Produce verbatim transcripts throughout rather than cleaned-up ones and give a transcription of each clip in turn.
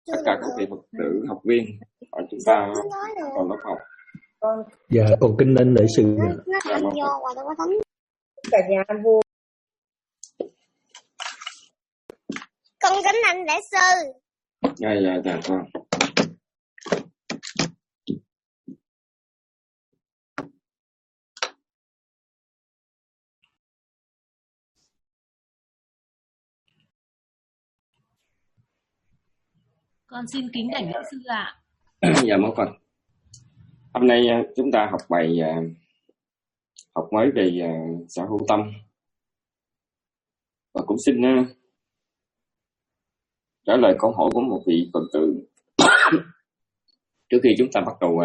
tất cả các vị Phật tử học viên ở chúng ta còn lớp học. Dạ, con kính lên lễ sư. Dạ, vâng. Cả nhà vui. Con kính anh lễ sư. Dạ, dạ, dạ, con. Con xin kính đảnh lễ sư ạ. Dạ, mong con. Hôm nay chúng ta học bài học mới về sở hữu tâm, và cũng xin trả lời câu hỏi của một vị Phật tử trước khi chúng ta bắt đầu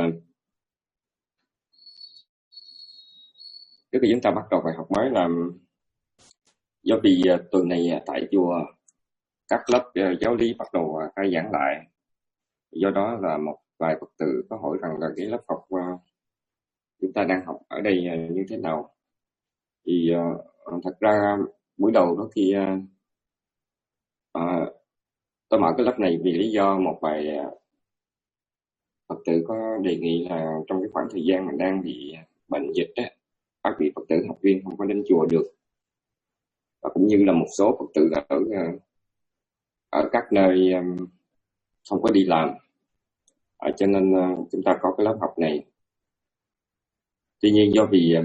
trước khi chúng ta bắt đầu bài học mới. Là do vì tuần này tại chùa các lớp giáo lý bắt đầu khai giảng lại, do đó là một vài Phật tử có hỏi rằng là cái lớp học chúng ta đang học ở đây như thế nào. Thì uh, thật ra buổi đầu đó khi uh, uh, tôi mở cái lớp này vì lý do một vài uh, Phật tử có đề nghị là trong cái khoảng thời gian mình đang bị bệnh dịch á, các vị Phật tử học viên không có đến chùa được, và cũng như là một số Phật tử ở uh, ở các nơi um, không có đi làm, à, cho nên uh, chúng ta có cái lớp học này. Tuy nhiên do vì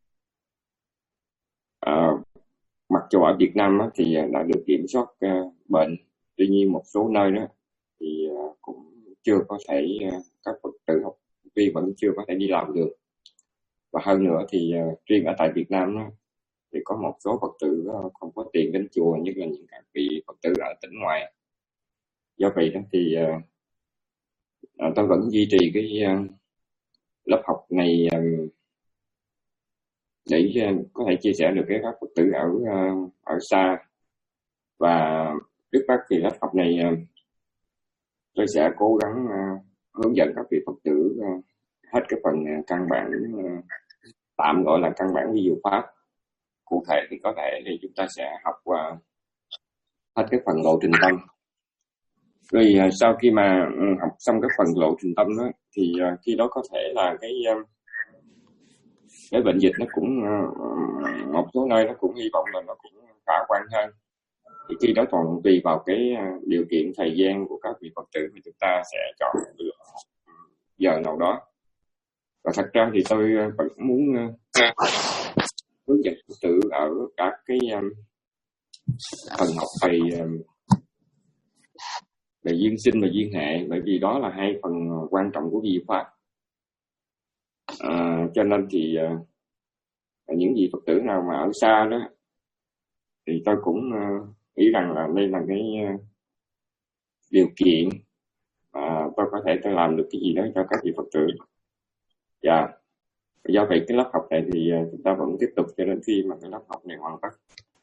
uh, mặc dù ở Việt Nam á, thì đã được kiểm soát uh, bệnh, tuy nhiên một số nơi đó thì uh, cũng chưa có thể uh, các Phật tử học viên vẫn chưa có thể đi làm được. Và hơn nữa thì uh, riêng ở tại Việt Nam đó, thì có một số Phật tử uh, không có tiền đến chùa, nhất là những các vị Phật tử ở tỉnh ngoài. Do vậy đó thì uh, uh, tôi vẫn duy trì cái uh, lớp học này uh, để uh, có thể chia sẻ được với các Phật tử ở uh, ở xa. Và trước mắt thì lớp học này uh, tôi sẽ cố gắng uh, hướng dẫn các vị Phật tử uh, hết cái phần uh, căn bản, uh, tạm gọi là căn bản vi diệu pháp. Cụ thể thì có thể thì chúng ta sẽ học uh, hết cái phần lộ trình tâm. Rồi uh, sau khi mà uh, học xong cái phần lộ trình tâm đó, thì uh, khi đó có thể là cái uh, cái bệnh dịch nó cũng uh, một số nơi nó cũng hy vọng là nó cũng khả quan hơn. Thì khi đó còn tùy vào cái uh, điều kiện thời gian của các vị Phật tử thì chúng ta sẽ chọn được giờ nào đó. Và thật ra thì tôi uh, vẫn muốn uh, hướng dẫn Phật tử ở các cái um, phần học về um, về duyên sinh và duyên hệ, bởi vì đó là hai phần quan trọng của vi diệu pháp. À, cho nên thì uh, những vị Phật tử nào mà ở xa đó thì tôi cũng uh, nghĩ rằng là đây là cái uh, điều kiện mà tôi có thể tôi làm được cái gì đó cho các vị Phật tử. Dạ, do vậy cái lớp học này thì uh, chúng ta vẫn tiếp tục cho đến khi mà cái lớp học này hoàn tất.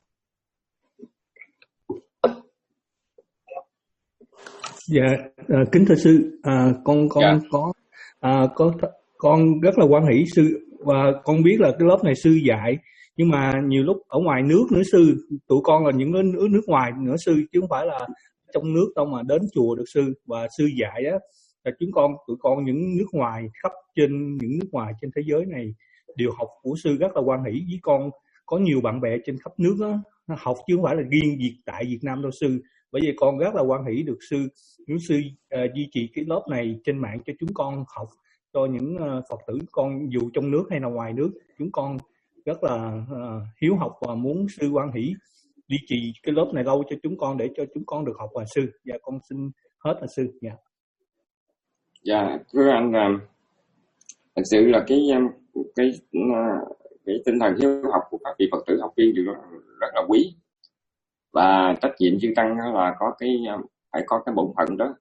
Dạ, à, kính thưa sư, à, con con dạ. có à, có con rất là hoan hỷ sư, và con biết là cái lớp này sư dạy, nhưng mà nhiều lúc ở ngoài nước nữa sư, tụi con là những nước nước ngoài nữa sư, chứ không phải là trong nước đâu mà đến chùa được sư. Và sư dạy á là chúng con tụi con những nước ngoài, khắp trên những nước ngoài trên thế giới này đều học của sư, rất là hoan hỷ. Với con có nhiều bạn bè trên khắp nước á học, chứ không phải là riêng việc tại Việt Nam đâu sư. Bởi vì con rất là hoan hỷ được sư, nếu sư uh, duy trì cái lớp này trên mạng cho chúng con học, cho những uh, Phật tử con dù trong nước hay là ngoài nước. Chúng con rất là uh, hiếu học và muốn sư hoan hỷ duy trì cái lớp này lâu cho chúng con, để cho chúng con được học. Và sư, dạ con xin hết là sư. Dạ, dạ thưa anh, uh, thật sự là cái cái uh, cái tinh thần hiếu học của các vị Phật tử học viên đều rất là quý. Và trách nhiệm chư tăng là có cái phải có cái bổn phận đó.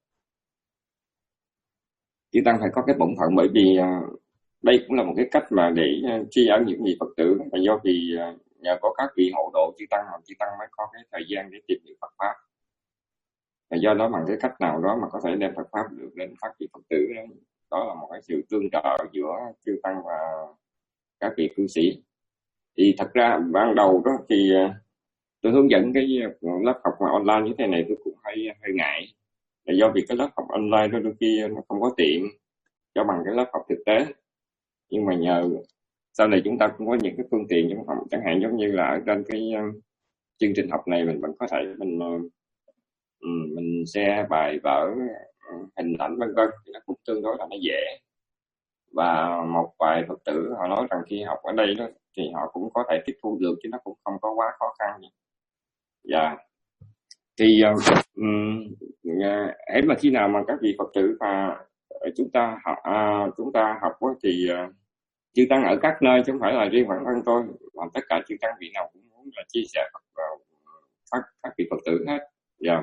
Chư tăng phải có cái bổn phận, bởi vì đây cũng là một cái cách mà để tri ân những vị Phật tử. Và do vì nhờ có các vị hộ độ chư tăng mà chư tăng mới có cái thời gian để tìm hiểu Phật pháp. Và do đó bằng cái cách nào đó mà có thể đem Phật pháp được đến các vị Phật tử đó, đó là một cái sự tương trợ giữa chư tăng và các vị cư sĩ. Thì thật ra ban đầu đó thì tôi hướng dẫn cái lớp học mà online như thế này tôi cũng hơi hơi ngại, là do vì cái lớp học online đó đôi khi nó không có tiện cho bằng cái lớp học thực tế. Nhưng mà nhờ sau này chúng ta cũng có những cái phương tiện trong phòng, chẳng hạn giống như là ở trên cái uh, chương trình học này mình vẫn có thể mình uh, mình share bài vở, uh, hình ảnh vân vân, thì nó cũng tương đối là nó dễ. Và một vài Phật tử họ nói rằng khi học ở đây đó thì họ cũng có thể tiếp thu được chứ nó cũng không có quá khó khăn gì. Dạ. Thì um, hễ mà khi nào mà các vị Phật tử mà chúng ta học à, chúng ta học đó, thì uh, chư tăng ở các nơi chứ không phải là riêng bản thân tôi, mà tất cả chư tăng vị nào cũng muốn là chia sẻ vào các các vị Phật tử hết. Dạ.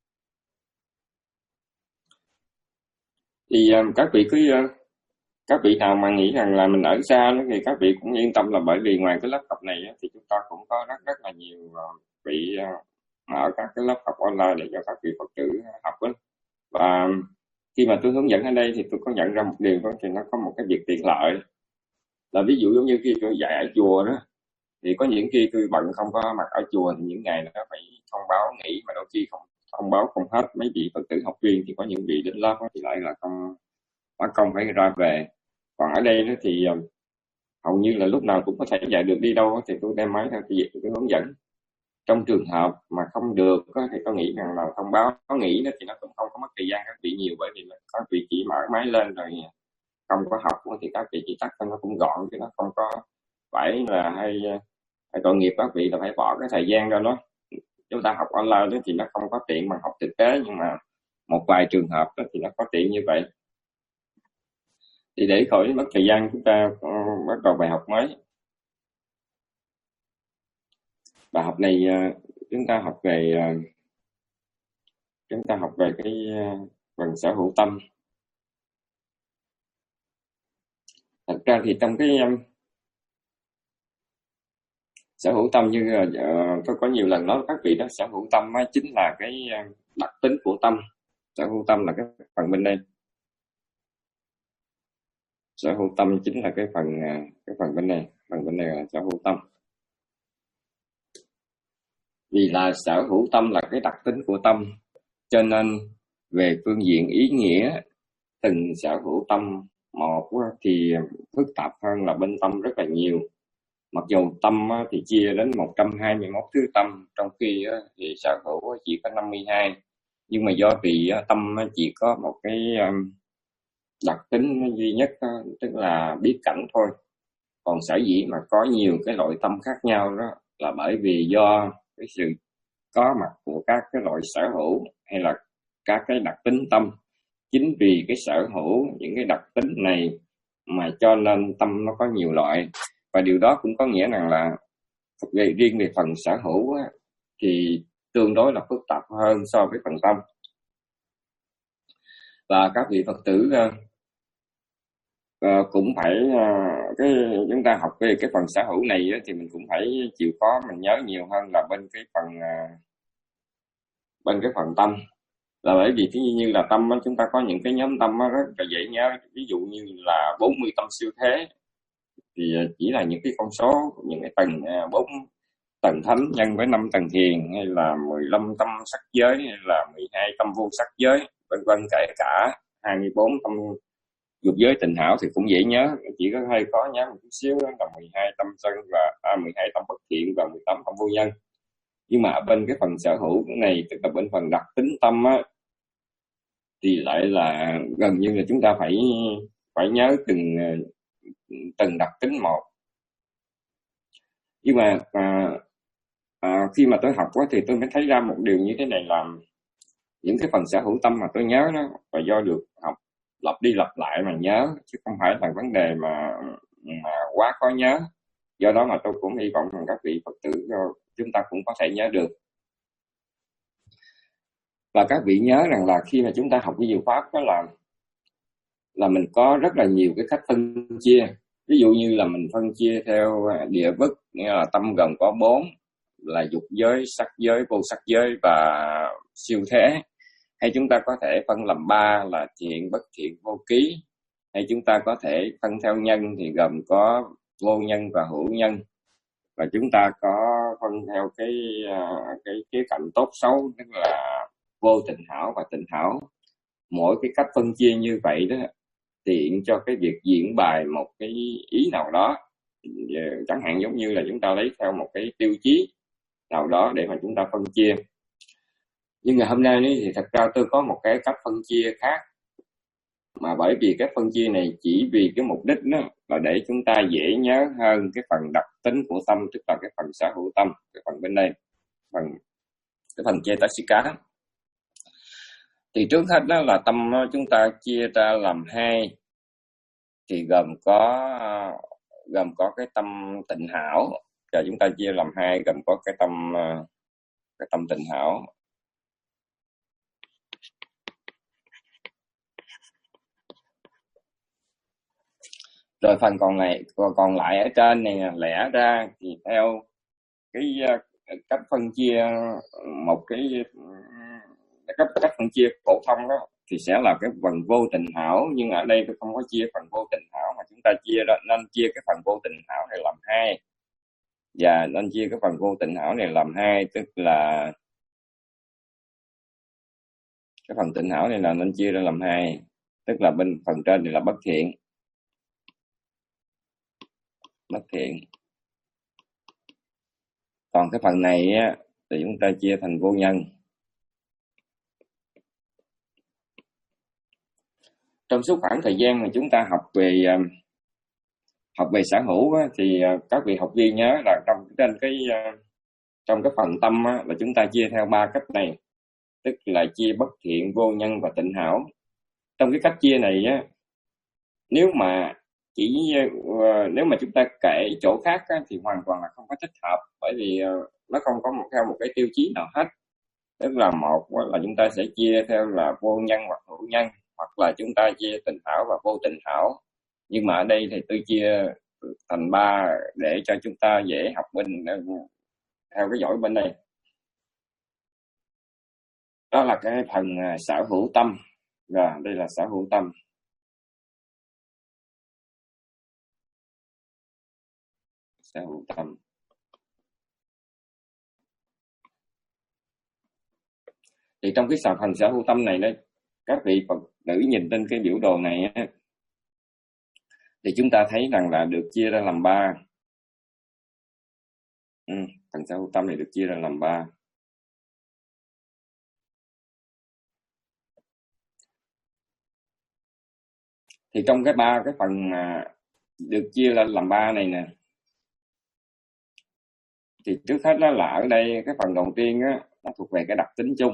Thì um, các vị cứ uh, các vị nào mà nghĩ rằng là mình ở xa đó, thì các vị cũng yên tâm, là bởi vì ngoài cái lớp học này thì chúng ta cũng có rất rất là nhiều vị mở các cái lớp học online để cho các vị Phật tử học đó. Và khi mà tôi hướng dẫn ở đây thì tôi có nhận ra một điều đó, thì nó có một cái việc tiện lợi là ví dụ giống như khi tôi dạy ở chùa đó, thì có những khi tôi bận không có mặt ở chùa thì những ngày đó phải thông báo nghỉ, mà đôi khi không thông báo không hết mấy vị Phật tử học viên, thì có những vị đến lớp thì lại là không mất công phải ra về. Còn ở đây đó thì uh, hầu như là lúc nào cũng có thể dạy được, đi đâu thì tôi đem máy theo tôi, tôi hướng dẫn. Trong trường hợp mà không được thì tôi nghĩ rằng là thông báo có nghỉ đó thì nó cũng không có mất thời gian các vị nhiều, bởi vì các vị chỉ mở máy lên rồi không có học thì các vị chỉ tắt nó cũng gọn, chứ nó không có phải là hay, hay tội nghiệp các vị là phải bỏ cái thời gian ra đó. Chúng ta học online đó thì nó không có tiện bằng học thực tế, nhưng mà một vài trường hợp đó thì nó có tiện như vậy. Thì để khỏi mất thời gian, chúng ta uh, bắt đầu bài học mới. Bài học này uh, chúng ta học về uh, chúng ta học về cái uh, phần sở hữu tâm. Thật ra thì trong cái um, sở hữu tâm, như uh, tôi có nhiều lần nói với các vị đó, sở hữu tâm uh, chính là cái uh, đặc tính của tâm. Sở hữu tâm là cái phần bên đây. Sở hữu tâm chính là cái phần cái phần bên này, phần bên này là sở hữu tâm. Vì là sở hữu tâm là cái đặc tính của tâm, cho nên về phương diện ý nghĩa, từng sở hữu tâm một thì phức tạp hơn là bên tâm rất là nhiều. Mặc dù tâm thì chia đến một trăm hai mươi mốt thứ tâm, trong khi thì sở hữu chỉ có năm mươi hai. Nhưng mà do vì tâm chỉ có một cái đặc tính duy nhất, tức là biết cảnh thôi. Còn sở dĩ mà có nhiều cái loại tâm khác nhau đó là bởi vì do cái sự có mặt của các cái loại sở hữu hay là các cái đặc tính tâm. Chính vì cái sở hữu những cái đặc tính này mà cho nên tâm nó có nhiều loại. Và điều đó cũng có nghĩa rằng là về riêng về phần sở hữu á, thì tương đối là phức tạp hơn so với phần tâm. Và các vị Phật tử uh, cũng phải uh, cái chúng ta học về cái phần sở hữu này á, thì mình cũng phải chịu khó mình nhớ nhiều hơn là bên cái phần uh, bên cái phần tâm. Là bởi vì thí như là tâm á, chúng ta có những cái nhóm tâm á, rất là dễ nhớ. Ví dụ như là bốn mươi tâm siêu thế thì chỉ là những cái con số, những cái tầng bốn uh, tầng thánh nhân với năm tầng thiền, hay là mười lăm tâm sắc giới, hay là mười hai tâm vô sắc giới, vân vân, kể cả hai mươi bốn tâm dục giới tịnh hảo thì cũng dễ nhớ. Chỉ có hơi khó nhớ một chút xíu là mười hai tâm sân và à, mười hai tâm bất thiện và mười tám tâm vô nhân. Nhưng mà ở bên cái phần sở hữu cái này, tức là bên phần đặc tính tâm á, thì lại là gần như là chúng ta phải phải nhớ từng từng đặc tính một. Nhưng mà à, à, khi mà tôi học quá thì tôi mới thấy ra một điều như thế này, là những cái phần sở hữu tâm mà tôi nhớ đó và do được học lặp đi lặp lại mà nhớ, chứ không phải là vấn đề mà, mà quá khó nhớ. Do đó mà tôi cũng hy vọng rằng các vị Phật tử chúng ta cũng có thể nhớ được. Và các vị nhớ rằng là khi mà chúng ta học cái diệu pháp đó là là mình có rất là nhiều cái cách phân chia. Ví dụ như là mình phân chia theo địa bức, nghĩa là tâm gồm có bốn, là dục giới, sắc giới, vô sắc giới và siêu thế. Hay chúng ta có thể phân làm ba là thiện, bất thiện, vô ký. Hay chúng ta có thể phân theo nhân thì gồm có vô nhân và hữu nhân. Và chúng ta có phân theo cái cái khía cạnh tốt xấu, tức là vô tịnh hảo và tịnh hảo. mỗi cái cách phân chia như vậy đó tiện cho cái việc diễn bài một cái ý nào đó, chẳng hạn giống như là chúng ta lấy theo một cái tiêu chí nào đó để mà chúng ta phân chia. Nhưng ngày hôm nay thì thật ra tôi có một cái cách phân chia khác, mà bởi vì cái phân chia này chỉ vì cái mục đích đó là để chúng ta dễ nhớ hơn cái phần đặc tính của tâm, tức là cái phần sở hữu tâm, cái phần bên đây, phần cái phần Cetasika. Thì trước hết đó là tâm chúng ta chia ra làm hai, thì gồm có gồm có cái tâm tịnh hảo, và chúng ta chia làm hai gồm có cái tâm cái tâm tịnh hảo. Rồi phần còn lại còn lại ở trên này lẽ ra thì theo cái cách phân chia một cái cách cách phân chia phổ thông đó thì sẽ là cái phần vô tịnh hảo, nhưng ở đây tôi không có chia phần vô tịnh hảo, mà chúng ta chia ra nên chia cái phần vô tịnh hảo này làm hai, và nên chia cái phần vô tịnh hảo này làm hai, tức là cái phần tịnh hảo này là nên chia ra làm hai, tức là bên phần trên này là bất thiện, bất thiện. Còn cái phần này á, thì chúng ta chia thành vô nhân. Trong suốt khoảng thời gian mà chúng ta học về học về sở hữu á, thì các vị học viên nhớ là trong trên cái trong cái phần tâm á, là chúng ta chia theo ba cách này, tức là chia bất thiện, vô nhân và tịnh hảo. Trong cái cách chia này á, nếu mà chỉ nếu mà chúng ta kể chỗ khác á, thì hoàn toàn là không có thích hợp, bởi vì nó không có một theo một cái tiêu chí nào hết. Tức là một là chúng ta sẽ chia theo là vô nhân hoặc hữu nhân, hoặc là chúng ta chia tịnh hảo và vô tịnh hảo. Nhưng mà ở đây thì tôi chia thành ba để cho chúng ta dễ học bên theo cái dõi bên đây. Đó là cái phần sở hữu tâm. Rồi đây là sở hữu tâm. Sở hữu tâm. Thì trong cái phần sở hữu tâm này đấy, các vị Phật tử nhìn trên cái biểu đồ này á, thì chúng ta thấy rằng là được chia ra làm ba. Ừ, phần sở hữu tâm này được chia ra làm ba. Thì trong cái ba cái phần mà được chia ra làm ba này nè, thì trước hết đó là ở đây cái phần đầu tiên á, nó thuộc về cái đặc tính chung.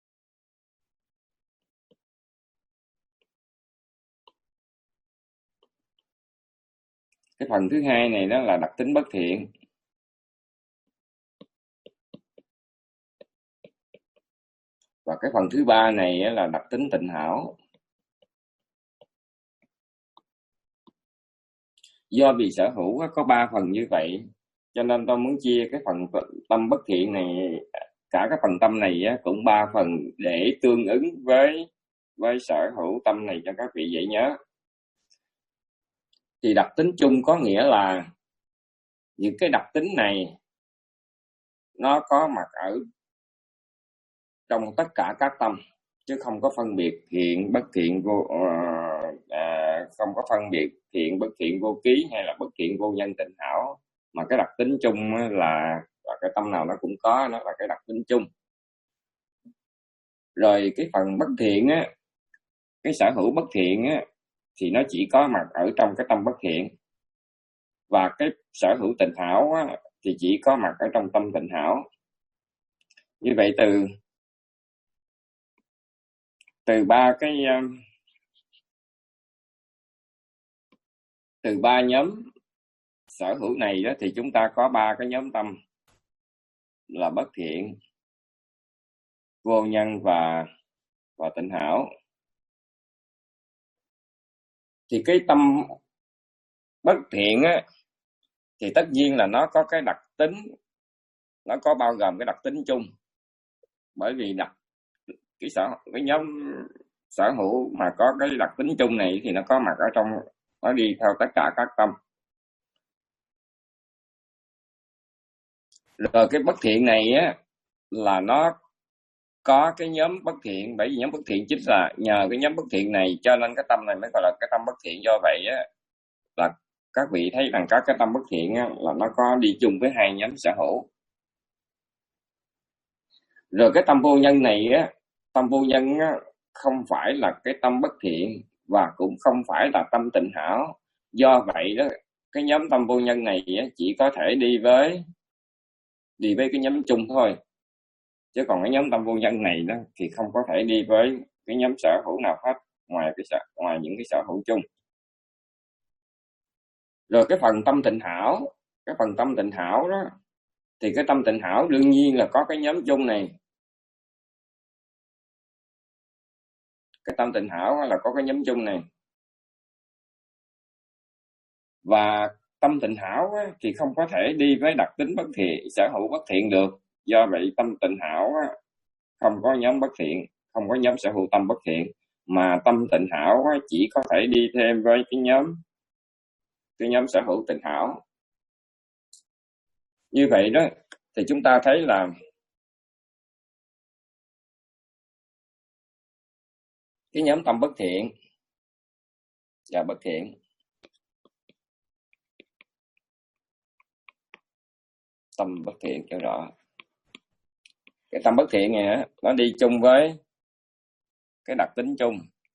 Cái phần thứ hai này đó là đặc tính bất thiện. Và cái phần thứ ba này là đặc tính tịnh hảo. Do vì sở hữu có ba phần như vậy, cho nên tôi muốn chia cái phần tâm bất thiện này, cả cái phần tâm này cũng ba phần để tương ứng với với sở hữu tâm này cho các vị dễ nhớ. Thì đặc tính chung có nghĩa là những cái đặc tính này nó có mặt ở trong tất cả các tâm, chứ không có phân biệt thiện bất thiện vô à, không có phân biệt thiện bất thiện vô ký hay là bất thiện vô nhân tịnh hảo, mà cái đặc tính chung là, là cái tâm nào nó cũng có, nó là cái đặc tính chung. Rồi cái phần bất thiện á, cái sở hữu bất thiện á, thì nó chỉ có mặt ở trong cái tâm bất thiện, và cái sở hữu tịnh hảo á, thì chỉ có mặt ở trong tâm tịnh hảo. Như vậy từ từ ba cái từ ba nhóm sở hữu này đó, thì chúng ta có ba cái nhóm tâm là bất thiện, vô nhân và và tịnh hảo. Thì cái tâm bất thiện á, thì tất nhiên là nó có cái đặc tính, nó có bao gồm cái đặc tính chung, bởi vì đặc cái sở cái nhóm sở hữu mà có cái đặc tính chung này thì nó có mặt ở trong, nó đi theo tất cả các tâm. Rồi cái bất thiện này á, là nó có cái nhóm bất thiện, bởi vì nhóm bất thiện chính là nhờ cái nhóm bất thiện này cho nên cái tâm này mới gọi là cái tâm bất thiện. Do vậy á, là các vị thấy rằng các cái tâm bất thiện á, là nó có đi chung với hai nhóm sở hữu. Rồi cái tâm vô nhân này á, tâm vô nhân á, không phải là cái tâm bất thiện và cũng không phải là tâm tịnh hảo. Do vậy đó, cái nhóm tâm vô nhân này á, chỉ có thể đi với đi với cái nhóm chung thôi, chứ còn cái nhóm tâm vô nhân này đó thì không có thể đi với cái nhóm sở hữu nào hết ngoài cái sở, ngoài những cái sở hữu chung. Rồi cái phần tâm tịnh hảo, cái phần tâm tịnh hảo đó thì cái tâm tịnh hảo đương nhiên là có cái nhóm chung này. Cái tâm tịnh hảo là có cái nhóm chung này. Và tâm tịnh hảo á, thì không có thể đi với đặc tính bất thiện, sở hữu bất thiện được. Do vậy tâm tịnh hảo á, không có nhóm bất thiện, không có nhóm sở hữu tâm bất thiện, mà tâm tịnh hảo á, chỉ có thể đi thêm với cái nhóm cái nhóm sở hữu tịnh hảo. Như vậy đó thì chúng ta thấy là cái nhóm tâm bất thiện và bất thiện, tâm bất thiện cho rõ. Cái tâm bất thiện này nó đi chung với cái đặc tính chung,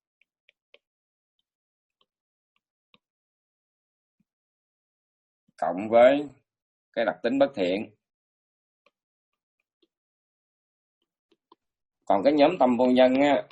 cộng với cái đặc tính bất thiện. Còn cái nhóm tâm vô nhân á,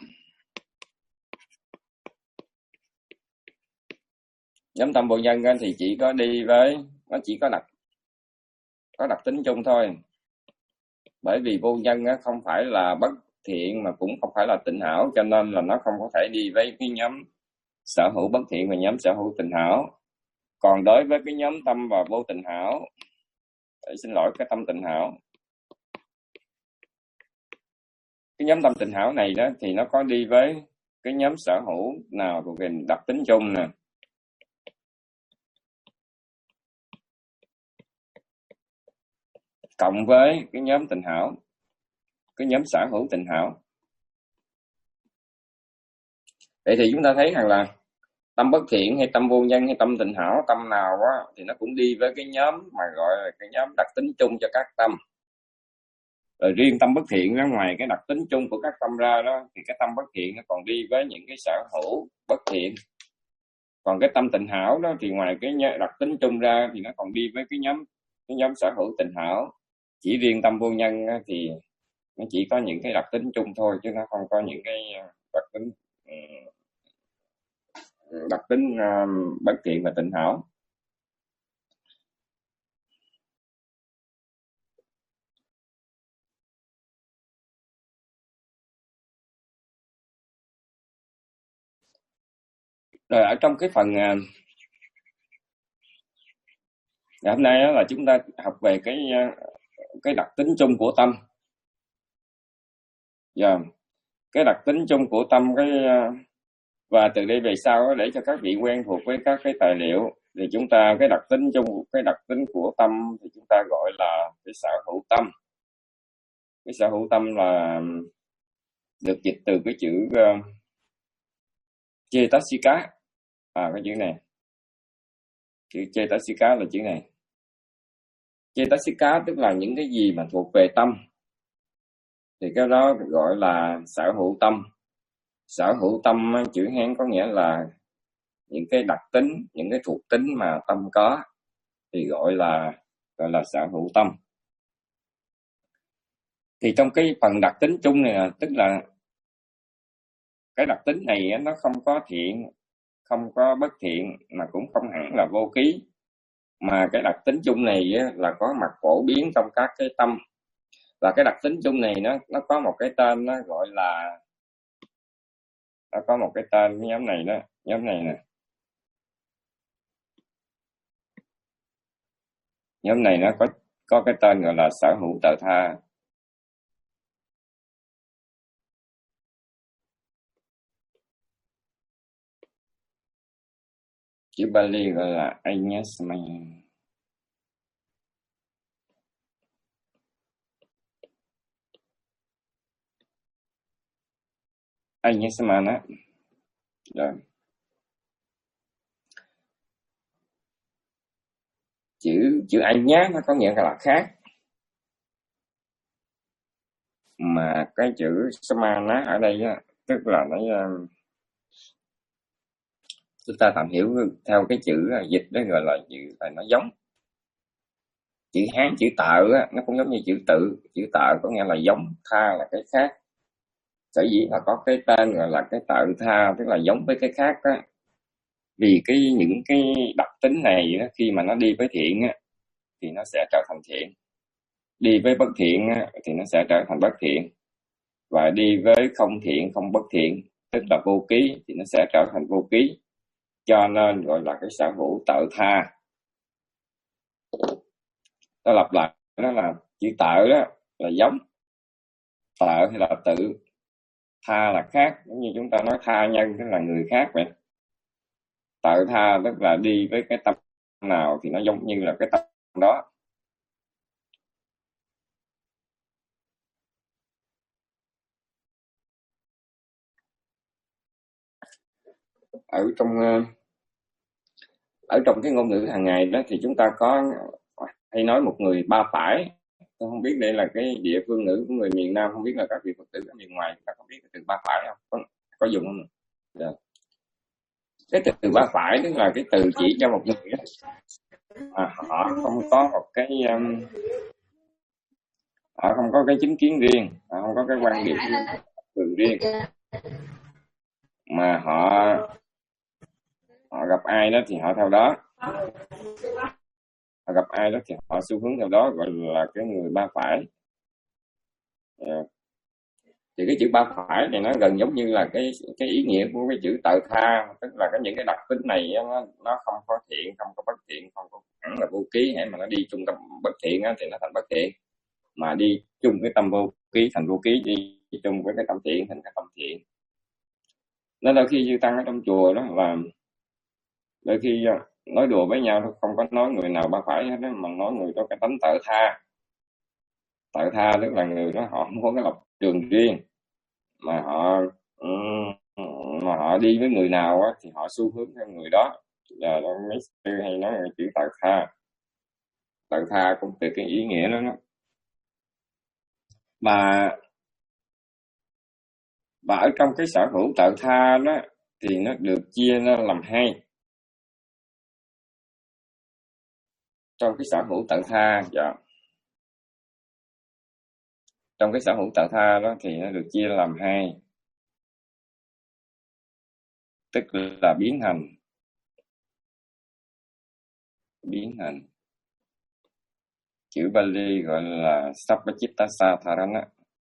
nhóm tâm vô nhân á, thì chỉ có đi với, nó chỉ có đặc có đặc tính chung thôi. Bởi vì vô nhân á, không phải là bất thiện mà cũng không phải là tịnh hảo, cho nên là nó không có thể đi với cái nhóm sở hữu bất thiện và nhóm sở hữu tịnh hảo. Còn đối với cái nhóm tâm và vô tịnh hảo, để xin lỗi cái tâm tịnh hảo, cái nhóm tâm tịnh hảo này đó thì nó có đi với cái nhóm sở hữu nào thuộc về đặc tính chung nè, cộng với cái nhóm tịnh hảo, cái nhóm sở hữu tịnh hảo. Vậy thì chúng ta thấy rằng là tâm bất thiện hay tâm vô nhân hay tâm tịnh hảo, tâm nào á thì nó cũng đi với cái nhóm mà gọi là cái nhóm đặc tính chung cho các tâm. Rồi riêng tâm bất thiện đó, ngoài cái đặc tính chung của các tâm ra đó, thì cái tâm bất thiện nó còn đi với những cái sở hữu bất thiện. Còn cái tâm tịnh hảo đó thì ngoài cái đặc tính chung ra thì nó còn đi với cái nhóm cái nhóm sở hữu tịnh hảo. Chỉ riêng tâm vô nhân thì nó chỉ có những cái đặc tính chung thôi, chứ nó không có những cái đặc tính đặc tính uh, bất thiện và tịnh hảo. Rồi ở trong cái phần uh, ngày hôm nay là chúng ta học về cái uh, cái đặc tính chung của tâm. Dạ, yeah. Cái đặc tính chung của tâm, cái uh, và từ đây về sau để cho các vị quen thuộc với các cái tài liệu thì chúng ta cái đặc tính chung, cái đặc tính của tâm thì chúng ta gọi là cái sở hữu tâm. Cái sở hữu tâm là được dịch từ cái chữ uh, Cetasika. À, cái chữ này, chữ Cetasika là chữ này. Cetasika tức là những cái gì mà thuộc về tâm thì cái đó gọi là sở hữu tâm. Sở hữu tâm chữ Hán có nghĩa là những cái đặc tính, những cái thuộc tính mà tâm có thì gọi là gọi là sở hữu tâm. Thì trong cái phần đặc tính chung này là, tức là cái đặc tính này nó không có thiện, không có bất thiện, mà cũng không hẳn là vô ký, mà cái đặc tính chung này là có mặt phổ biến trong các cái tâm. Và cái đặc tính chung này nó nó có một cái tên, nó gọi là, nó có một cái tên, cái nhóm này đó, nhóm này nè, nhóm này nó có có cái tên gọi là sở hữu tờ tha. Chữ Bali gọi là Anyasmaya. Anyasmana. Rồi. Chữ chữ Anya nó có nghĩa là khác, mà cái chữ Samana ở đây á, tức là nó chúng ta tạm hiểu theo cái chữ dịch đó gọi là chữ là nó giống. Chữ Hán chữ Tợ á, nó cũng giống như chữ Tự. Chữ Tợ có nghĩa là giống, Tha là cái khác. Sở dĩ là có cái tên gọi là cái Tợ Tha, tức là giống với cái khác á, vì cái những cái đặc tính này á, khi mà nó đi với thiện á, thì nó sẽ trở thành thiện, đi với bất thiện á, thì nó sẽ trở thành bất thiện, và đi với không thiện không bất thiện, tức là vô ký, thì nó sẽ trở thành vô ký. Cho nên gọi là cái sở hữu Tợ Tha. Tôi lặp lại, đó là chữ Tợ đó là giống, Tợ hay là tự, Tha là khác. Giống như chúng ta nói tha nhân, tức là người khác vậy. Tợ Tha tức là đi với cái tâm nào thì nó giống như là cái tâm đó. Ở trong ở trong cái ngôn ngữ hàng ngày đó thì chúng ta có hay nói một người ba phải. Tôi không biết đây là cái địa phương ngữ của người miền Nam, không biết là các vị Phật tử ở miền ngoài chúng ta có biết cái từ ba phải không? Có, có dùng không? Dạ. Cái từ, từ ba phải tức là cái từ chỉ cho một người đó, à, họ không có một cái um, họ không có cái chính kiến riêng, họ không có cái quan điểm riêng, riêng mà họ họ gặp ai đó thì họ theo đó, họ gặp ai đó thì họ xu hướng theo đó, gọi là cái người ba phải. Yeah. Thì cái chữ ba phải này nó gần giống như là cái cái ý nghĩa của cái chữ Tợ Tha, tức là cái những cái đặc tính này nó nó không có thiện, không có bất thiện, không có hẳn là vô ký, hay mà nó đi chung tâm bất thiện á, thì nó thành bất thiện, mà đi chung cái tâm vô ký thành vô ký, đi chung với cái tâm thiện thành cái tâm thiện. Nên đôi khi chư tăng ở trong chùa đó là đôi khi nói đùa với nhau, không có nói người nào ba phải hết đó, mà nói người có cái tánh Tợ Tha. Tợ Tha tức là người đó họ không có cái lập trường riêng, mà họ mà họ đi với người nào á, thì họ xu hướng theo người đó. Giờ đó mấy sư hay nói là chữ Tợ Tha. Tợ Tha cũng từ cái ý nghĩa đó, đó. Mà và ở trong cái sở hữu Tợ Tha đó thì nó được chia ra làm hai. Trong cái sở hữu Tợ Tha, dạ. Trong cái sở hữu Tợ Tha đó thì nó được chia làm hai, tức là biến hành. Biến hành. Chữ Bali gọi là Sappaccitta Satharana.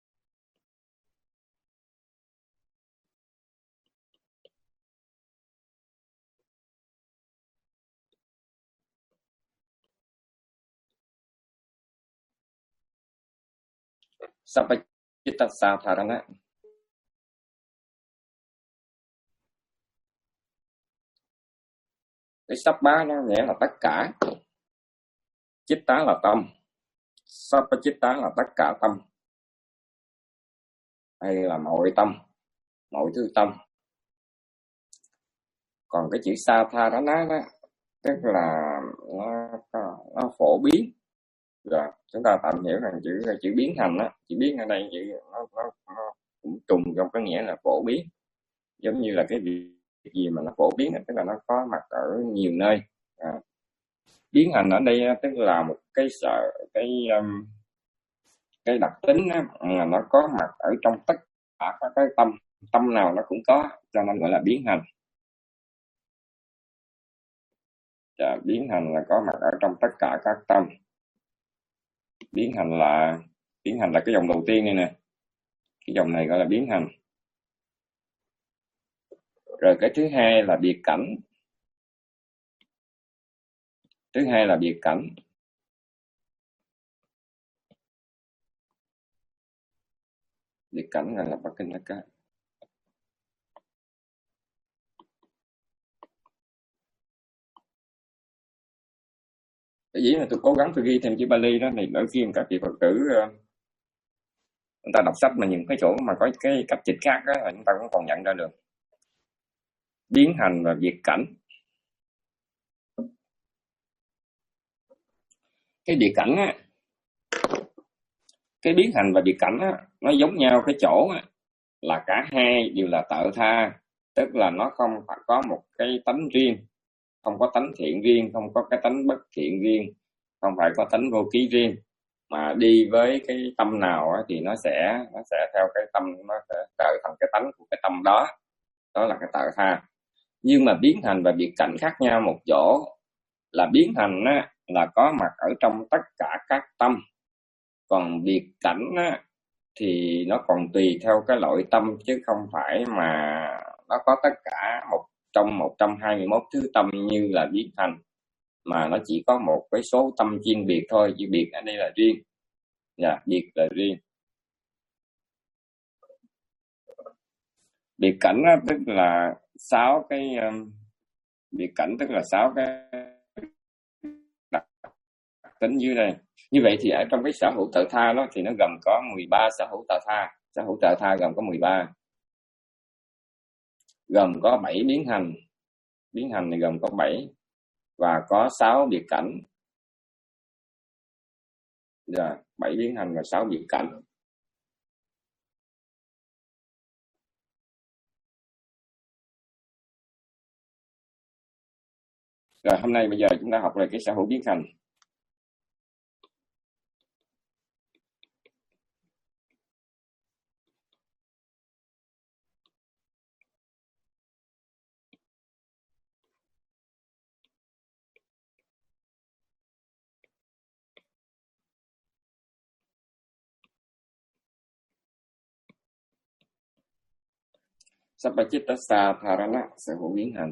Sappaccitta Satharana. Cái Sappa nó nghĩa là tất cả, Chitta là tâm, Sappaccitta là tất cả tâm, hay là mọi tâm, mọi thứ tâm. Còn cái chữ Satharana đó tức là nó, nó phổ biến. Rồi chúng ta tạm hiểu rằng chữ chữ biến hành á, chữ biến ở đây chữ nó, nó, nó cũng trùng trong cái nghĩa là phổ biến, giống như là cái việc gì mà nó phổ biến, tức là nó có mặt ở nhiều nơi. À, biến hành ở đây tức là một cái sợ cái um, cái đặc tính á, là nó có mặt ở trong tất cả các cái tâm, tâm nào nó cũng có, cho nên gọi là biến hành. Dạ, biến hành là có mặt ở trong tất cả các tâm. Biến hành là biến hành là cái dòng đầu tiên này nè, cái dòng này gọi là biến hành. Rồi cái thứ hai là biệt cảnh. Thứ hai là biệt cảnh. Biệt cảnh là Bắc Kinh Đắc Cá. Cái gì mà tôi cố gắng tôi ghi thêm chữ Bali đó, thì đôi khi các vị Phật tử Chúng ta đọc sách mà những cái chỗ mà có cái cách dịch khác đó, là chúng ta cũng còn nhận ra được. Biến hành và biệt cảnh. Cái biệt cảnh á, cái biến hành và biệt cảnh á, nó giống nhau cái chỗ á, là cả hai đều là tự tha, tức là nó không phải có một cái tánh riêng, không có tánh thiện riêng, không có cái tánh bất thiện riêng, không phải có tánh vô ký riêng, mà đi với cái tâm nào á, thì nó sẽ nó sẽ theo cái tâm, nó sẽ trở thành cái tánh của cái tâm đó, đó là cái tự tha. Nhưng mà biến hành và biệt cảnh khác nhau một chỗ, là biến hành á, là có mặt ở trong tất cả các tâm, còn biệt cảnh á, thì nó còn tùy theo cái loại tâm, chứ không phải mà nó có tất cả một trong một trăm hai mươi mốt thứ tâm như là biến hành, mà nó chỉ có một cái số tâm chuyên biệt thôi, chỉ biệt ở đây là riêng. Dạ, biệt là riêng. Biệt cảnh á, tức là sáu cái um, biệt cảnh tức là sáu cái đặc tính dưới đây. Như vậy thì ở trong cái sở hữu tự tha đó thì nó gồm có mười ba sở hữu tự tha. Sở hữu tự tha gồm có mười ba, gồm có bảy biến hành. Biến hành này gồm có bảy và có sáu biệt cảnh. Dạ, bảy biến hành và sáu biệt cảnh. Rồi hôm nay bây giờ chúng ta học về cái sở hữu biến hành. Sappacitassa Tharana, sở hữu biến hành.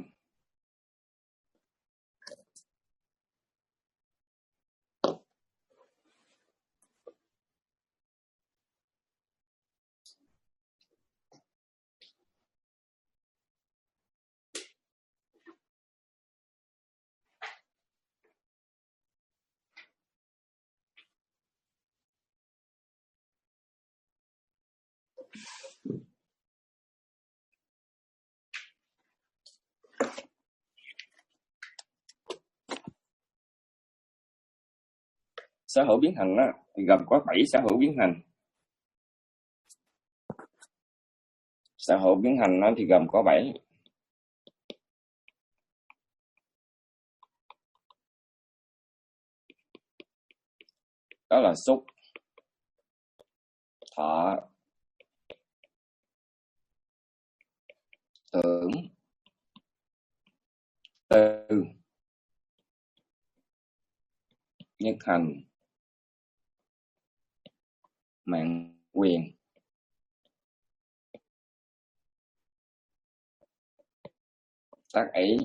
Sở hữu biến hành đó, thì gồm có bảy sở hữu biến hành. Sở hữu biến hành đó, thì gồm có bảy. Đó là xúc, thọ, tưởng, tư, nhất hành, mạng quyền. Tác ý.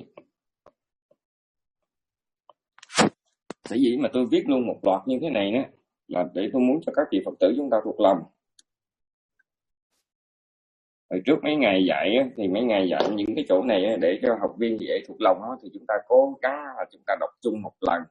Sở dĩ mà tôi viết luôn một loạt như thế này đó, là để tôi muốn cho các vị Phật tử chúng ta thuộc lòng. Hồi trước mấy ngày dạy thì mấy ngày dạy những cái chỗ này để cho học viên dễ thuộc lòng thì chúng ta cố gắng là chúng ta đọc chung một lần.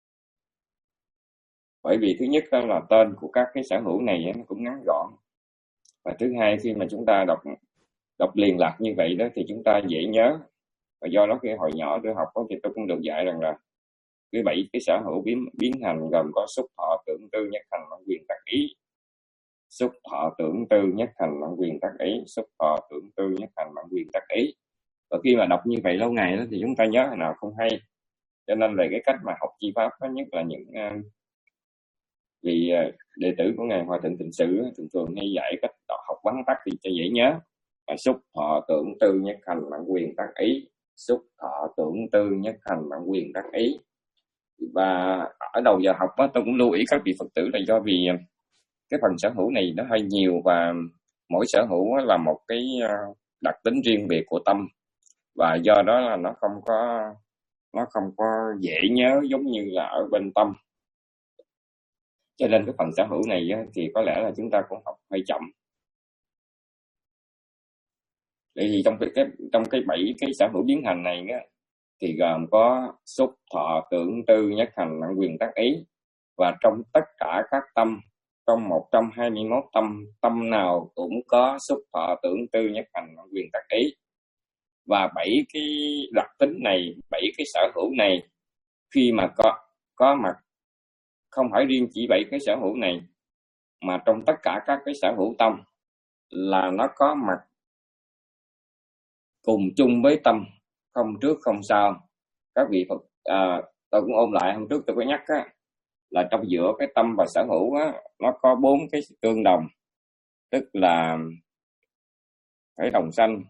Bởi vì thứ nhất là tên của các cái sở hữu này nó cũng ngắn gọn, và thứ hai khi mà chúng ta đọc đọc liền lạc như vậy đó thì chúng ta dễ nhớ. Và do đó khi hồi nhỏ tôi học thì tôi cũng được dạy rằng là cái bảy cái sở hữu biến biến hành gồm có xúc, thọ, tưởng, tư, nhất hành, mạng quyền, tác ý. Xúc, thọ, tưởng, tư, nhất hành, mạng quyền, tác ý. Xúc, thọ, tưởng, tư, nhất hành, mạng quyền, tác ý. Và khi mà đọc như vậy lâu ngày đó thì chúng ta nhớ hồi nào không hay. Cho nên về cái cách mà học chi pháp đó, nhất là những uh, vị uh, đệ tử của ngài Hòa Thịnh Tịnh Sự thường thường hay dạy cách học vắn tắt thì cho dễ nhớ. À, xúc, thọ, tưởng, tư, nhất hành, mạng quyền, tác ý. Xúc, thọ, tưởng, tư, nhất hành, mạng quyền, tác ý. Và ở đầu giờ học đó, tôi cũng lưu ý các vị Phật tử là do vì cái phần sở hữu này nó hơi nhiều, và mỗi sở hữu là một cái đặc tính riêng biệt của tâm, và do đó là nó không có nó không có dễ nhớ giống như là ở bên tâm. Cho nên cái phần sở hữu này thì có lẽ là chúng ta cũng học hơi chậm. Vậy thì trong cái trong cái bảy cái sở hữu biến hành này á, thì gồm có xúc, thọ, tưởng, tư, nhất hành, mạng quyền, tác ý. Và trong tất cả các tâm trong một trăm hai mươi mốt tâm, tâm nào cũng có xúc thọ tưởng tư nhất hành quyền tác ý. Và bảy cái đặc tính này, bảy cái sở hữu này, khi mà có có mặt, không phải riêng chỉ bảy cái sở hữu này, mà trong tất cả các cái sở hữu tâm là nó có mặt cùng chung với tâm, không trước không sau. Các vị Phật, à, tôi cũng ôn lại hôm trước tôi có nhắc á, là trong giữa cái tâm và sở hữu á, nó có bốn cái tương đồng, tức là cái đồng sanh,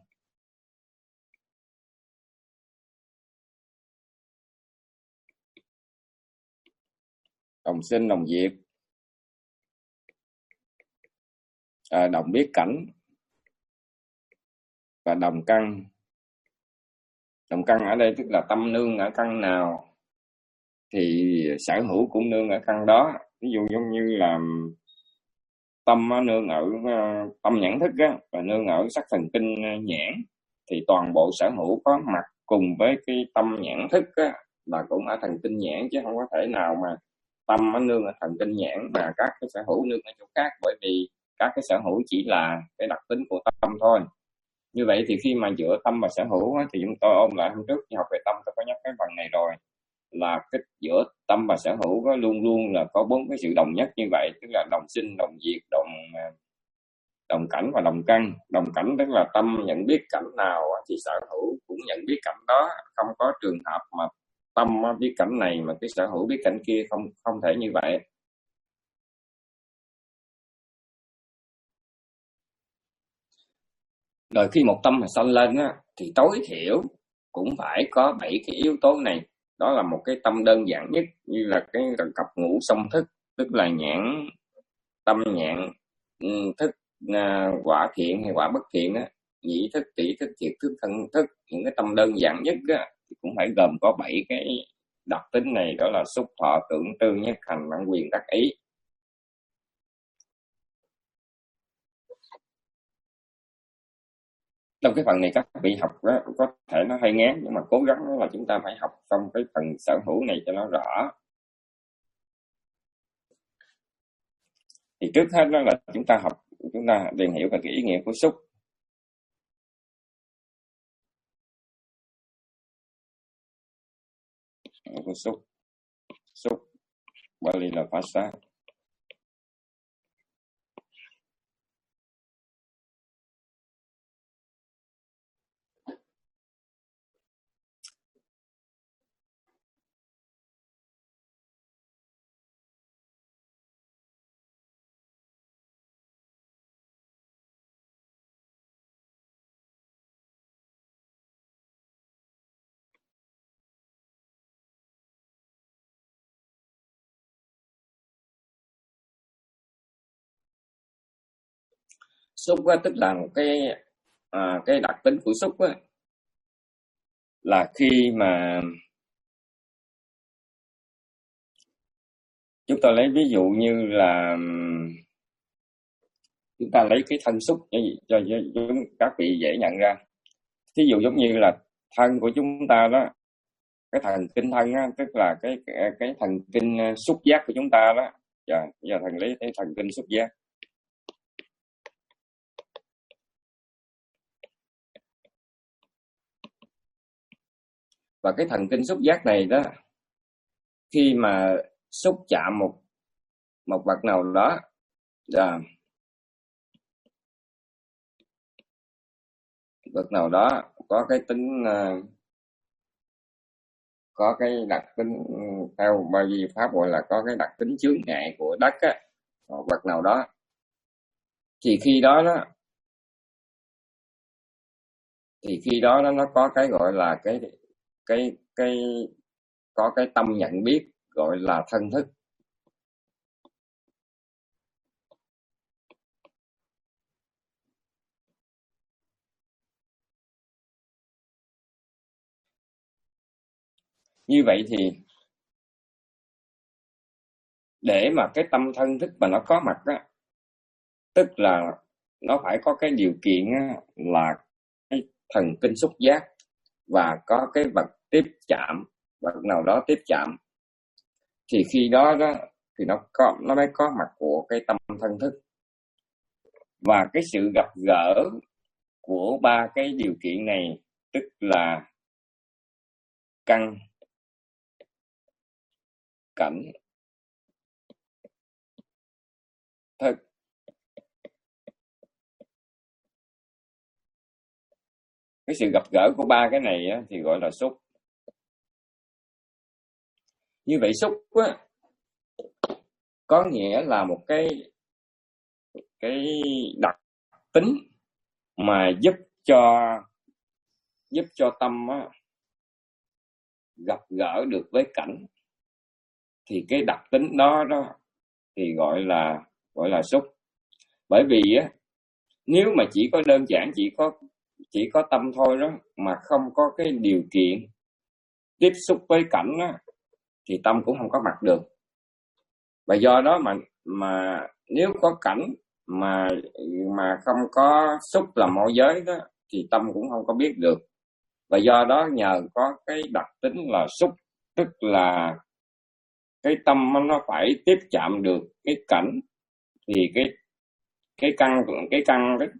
đồng sinh, đồng diệt, à, đồng biết cảnh và đồng căn. Đồng căn ở đây tức là tâm nương ở căn nào thì sở hữu cũng nương ở căn đó. Ví dụ giống như là tâm nương ở tâm nhãn thức á, và nương ở sắc thần kinh nhãn, thì toàn bộ sở hữu có mặt cùng với cái tâm nhãn thức á, là cũng ở thần kinh nhãn, chứ không có thể nào mà tâm nó nương ở thần kinh nhãn mà các cái sở hữu nương ở chỗ khác, bởi vì các cái sở hữu chỉ là cái đặc tính của tâm thôi. Như vậy thì khi mà giữa tâm và sở hữu á, thì chúng tôi ôn lại hôm trước khi học về tâm tôi có nhắc cái phần này rồi, là cái giữa tâm và sở hữu có luôn luôn là có bốn cái sự đồng nhất như vậy, tức là đồng sinh, đồng diệt, đồng đồng cảnh và đồng căn. Đồng cảnh tức là tâm nhận biết cảnh nào thì sở hữu cũng nhận biết cảnh đó, không có trường hợp mà tâm biết cảnh này mà cái sở hữu biết cảnh kia, không không thể như vậy. Rồi khi một tâm mà sanh lên á, thì tối thiểu cũng phải có bảy cái yếu tố này. Đó là một cái tâm đơn giản nhất, như là cái cặp ngũ song thức, tức là nhãn, tâm nhãn, thức à, quả thiện hay quả bất thiện á, nhĩ thức, tỷ thức, thiệt thức, thân thức. Những cái tâm đơn giản nhất á, thì cũng phải gồm có bảy cái đặc tính này, đó là xúc thọ tưởng tư nhất hành bản quyền tác ý. Trong cái phần này các vị học đó, có thể nó hơi ngán, nhưng mà cố gắng là chúng ta phải học trong cái phần sở hữu này cho nó rõ. Thì trước hết đó là chúng ta học, chúng ta tìm hiểu về cái ý nghĩa của xúc. Của xúc, xúc Bali là phát sát. Xúc á, tức là một cái à, cái đặc tính của xúc á, là khi mà chúng ta lấy ví dụ như là chúng ta lấy cái thân xúc cho, cho, cho các vị dễ nhận ra. Thí dụ giống như là thân của chúng ta đó, cái thần kinh thân á, tức là cái cái, cái thần kinh xúc giác của chúng ta đó. Giờ giờ thần lấy cái thần kinh xúc giác. Và cái thần kinh xúc giác này đó, khi mà xúc chạm một một vật nào đó, à, vật nào đó có cái tính uh, có cái đặc tính, theo bao nhiêu pháp gọi là có cái đặc tính chướng ngại của đất á, vật nào đó, thì khi đó đó thì khi đó đó nó có cái gọi là cái cái cái có cái tâm nhận biết gọi là thân thức. Như vậy thì để mà cái tâm thân thức mà nó có mặt á, tức là nó phải có cái điều kiện á, là cái thần kinh xúc giác và có cái vật tiếp chạm, vật nào đó tiếp chạm, thì khi đó đó thì nó có nó mới có mặt của cái tâm thân thức. Và cái sự gặp gỡ của ba cái điều kiện này tức là căn, cảnh, thức. Cái sự gặp gỡ của ba cái này á, thì gọi là xúc. Như vậy xúc á, có nghĩa là một cái cái đặc tính mà giúp cho giúp cho tâm á, gặp gỡ được với cảnh. Thì cái đặc tính đó đó thì gọi là gọi là xúc. Bởi vì á, nếu mà chỉ có đơn giản chỉ có chỉ có tâm thôi đó mà không có cái điều kiện tiếp xúc với cảnh á, thì tâm cũng không có mặt được. Và do đó mà mà nếu có cảnh mà mà không có xúc là môi giới đó thì tâm cũng không có biết được. Và do đó nhờ có cái đặc tính là xúc, tức là cái tâm nó phải tiếp chạm được cái cảnh, thì cái cái căn cái căn cái,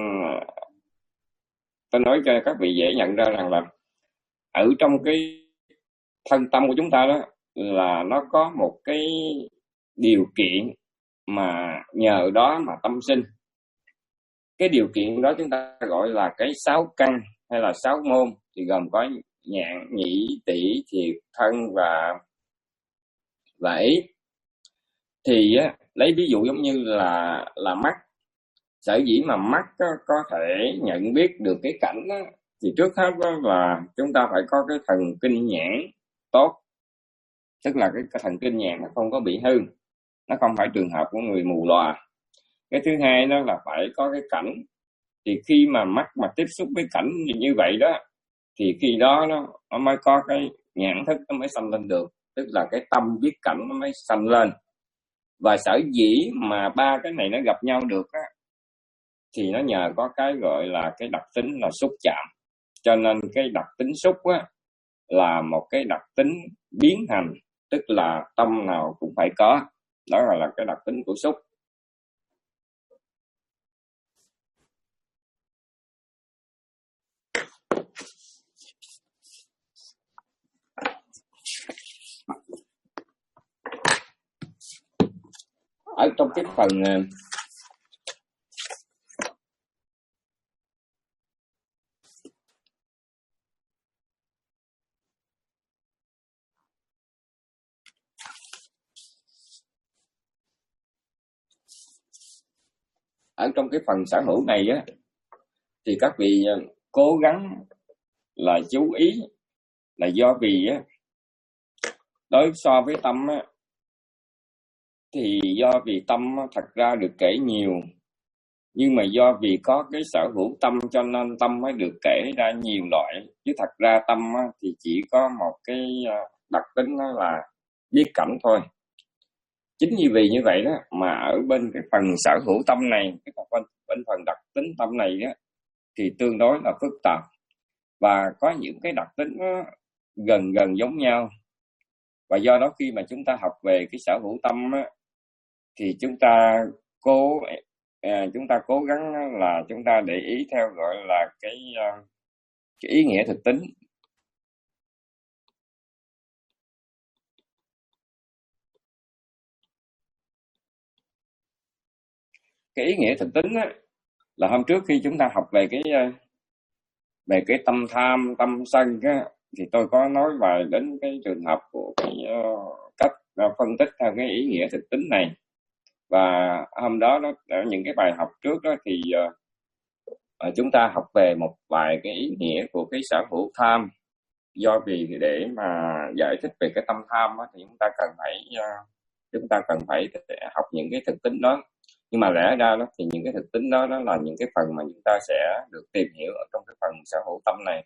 tôi nói cho các vị dễ nhận ra rằng là ở trong cái thân tâm của chúng ta đó là nó có một cái điều kiện mà nhờ đó mà tâm sinh. Cái điều kiện đó chúng ta gọi là cái sáu căn hay là sáu môn, thì gồm có nhạn, nhĩ, tỷ, thiệt, thân và và ý. Thì á, lấy ví dụ giống như là là mắt. Sở dĩ mà mắt á, có thể nhận biết được cái cảnh á, thì trước hết đó là chúng ta phải có cái thần kinh nhãn tốt, tức là cái, cái thần kinh nhãn nó không có bị hư, nó không phải trường hợp của người mù lòa. Cái thứ hai đó là phải có cái cảnh. Thì khi mà mắt mà tiếp xúc với cảnh như vậy đó, thì khi đó nó, nó mới có cái nhãn thức nó mới sanh lên được, tức là cái tâm biết cảnh nó mới sanh lên. Và sở dĩ mà ba cái này nó gặp nhau được á, thì nó nhờ có cái gọi là cái đặc tính là xúc chạm. Cho nên cái đặc tính xúc á, là một cái đặc tính biến hành, tức là tâm nào cũng phải có. Đó là cái đặc tính của xúc. Ở trong cái phần ở trong cái phần sở hữu này á, thì các vị cố gắng là chú ý là do vì á, đối so với tâm á, thì do vì tâm thật ra được kể nhiều, nhưng mà do vì có cái sở hữu tâm cho nên tâm mới được kể ra nhiều loại. Chứ thật ra tâm á, thì chỉ có một cái đặc tính đó là biết cảnh thôi. Chính vì vì như vậy đó mà ở bên cái phần sở hữu tâm này, cái bên, bên phần đặc tính tâm này đó, thì tương đối là phức tạp và có những cái đặc tính đó gần gần giống nhau. Và do đó khi mà chúng ta học về cái sở hữu tâm á, thì chúng ta cố à, chúng ta cố gắng là chúng ta để ý theo gọi là cái, cái ý nghĩa thực tính. Cái ý nghĩa thực tính á, là hôm trước khi chúng ta học về cái về cái tâm tham, tâm sân á, thì tôi có nói về đến cái trường hợp của cái uh, cách uh, phân tích theo cái ý nghĩa thực tính này. Và hôm đó đó ở những cái bài học trước đó thì uh, uh, chúng ta học về một vài cái ý nghĩa của cái sở hữu tham. Do vì để mà giải thích về cái tâm tham đó, thì chúng ta cần phải uh, chúng ta cần phải học những cái thực tính đó. Nhưng mà lẽ ra đó thì những cái thực tính đó đó là những cái phần mà chúng ta sẽ được tìm hiểu ở trong cái phần sở hữu tâm này.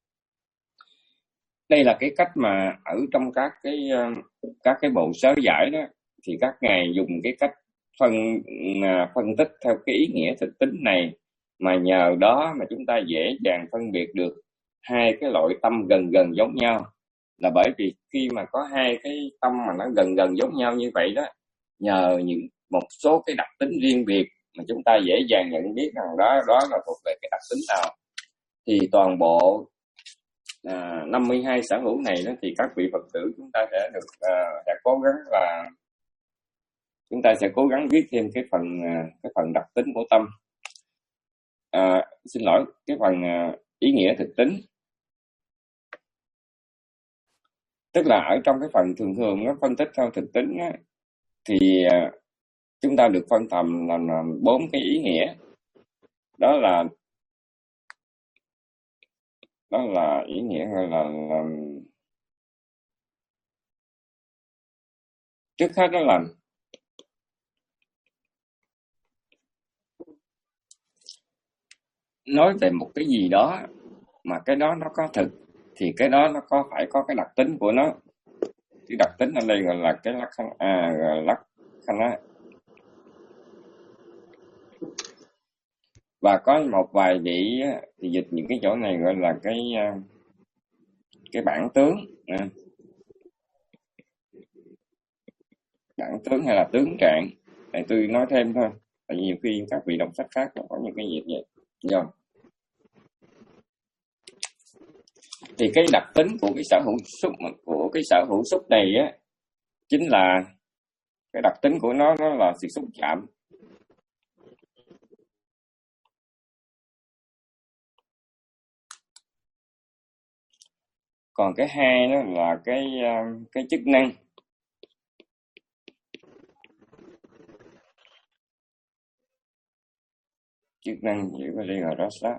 Đây là cái cách mà ở trong các cái các cái bộ sớ giải đó thì các ngài dùng cái cách phân phân tích theo cái ý nghĩa thực tính này, mà nhờ đó mà chúng ta dễ dàng phân biệt được hai cái loại tâm gần gần giống nhau. Là bởi vì khi mà có hai cái tâm mà nó gần gần giống nhau như vậy đó, nhờ những một số cái đặc tính riêng biệt mà chúng ta dễ dàng nhận biết rằng đó đó là thuộc về cái đặc tính nào, thì toàn bộ à, năm mươi hai sở hữu này đó, thì các vị Phật tử chúng ta sẽ được à, sẽ cố gắng là chúng ta sẽ cố gắng viết thêm cái phần à, cái phần đặc tính của tâm, à, xin lỗi cái phần à, ý nghĩa thực tính. Tức là ở trong cái phần thường thường nó phân tích theo thực tính á, thì à, chúng ta được phân tầm là, là bốn cái ý nghĩa. Đó là đó là ý nghĩa gọi là, là trước hết đó là nói về một cái gì đó mà cái đó nó có thực, thì cái đó nó có phải có cái đặc tính của nó. Cái đặc tính ở đây gọi là cái lắc khăn à lắc khăn á. Và có một vài vị thì dịch những cái chỗ này gọi là cái cái bản tướng, bản tướng hay là tướng trạng. Để tôi nói thêm thôi, tại vì nhiều khi các vị đọc sách khác có những cái gì vậy. Rồi. Thì cái đặc tính của cái sở hữu xúc của cái sở hữu xúc này á, chính là cái đặc tính của nó nó là sự xúc chạm. Còn cái hai đó là cái cái chức năng. Chức năng chỉ có đi vào đó đó.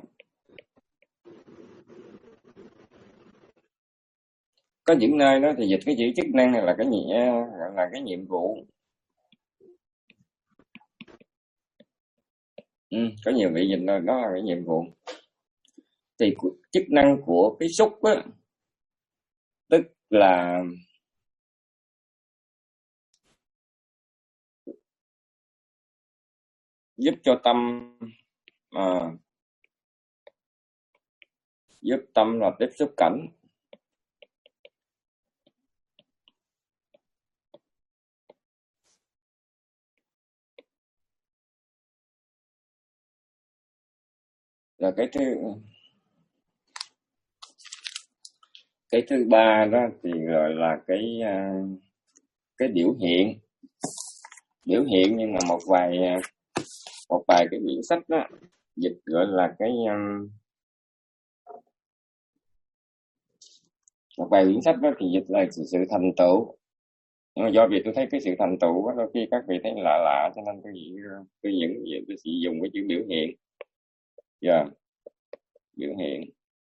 Có những nơi đó thì dịch cái chữ chức năng này là cái gì gọi là cái nhiệm vụ. Ừ, có nhiều vị dịch đó, đó là cái nhiệm vụ. Thì chức năng của cái xúc á, tức là giúp cho tâm à, giúp tâm là tiếp xúc cảnh. Rồi cái thứ cái thứ ba đó thì gọi là cái cái biểu hiện. Biểu hiện nhưng mà một vài một vài cái quyển sách đó dịch gọi là cái một vài quyển sách đó thì dịch là sự thành tựu. Nhưng mà do vì tôi thấy cái sự thành tựu đó, đôi khi các vị thấy lạ lạ, cho nên tôi nghĩ tôi những tôi chỉ dùng cái chữ biểu hiện. Giờ yeah. Biểu hiện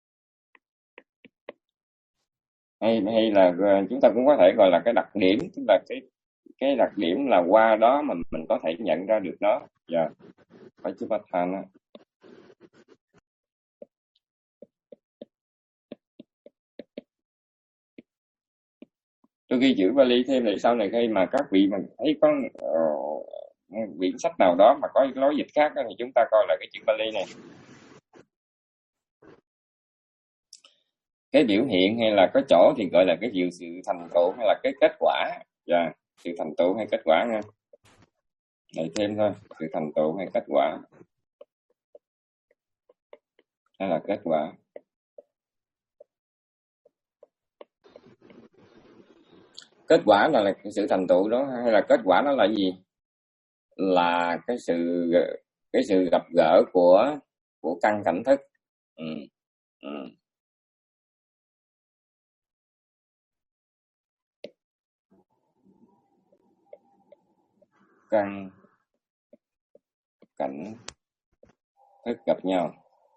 hay hay là chúng ta cũng có thể gọi là cái đặc điểm, tức là cái cái đặc điểm là qua đó mà mình có thể nhận ra được nó. Giờ phải chữ Pathan á. Tôi ghi chữ Bali thêm để sau này khi mà các vị mà thấy có uh, quyển sách nào đó mà có lối dịch khác đó, thì chúng ta coi lại cái chữ Bali này. Cái biểu hiện hay là cái chỗ thì gọi là cái sự, sự thành tựu hay là cái kết quả. Dạ, sự thành tựu hay kết quả nha. Này thêm thôi, sự thành tựu hay kết quả. Hay là kết quả. Kết quả là, là sự thành tựu đó, hay là kết quả đó là gì? Là cái sự cái sự gặp gỡ của của căn cảnh thức. Ừ. Ừ. Căn cảnh thức gặp nhau.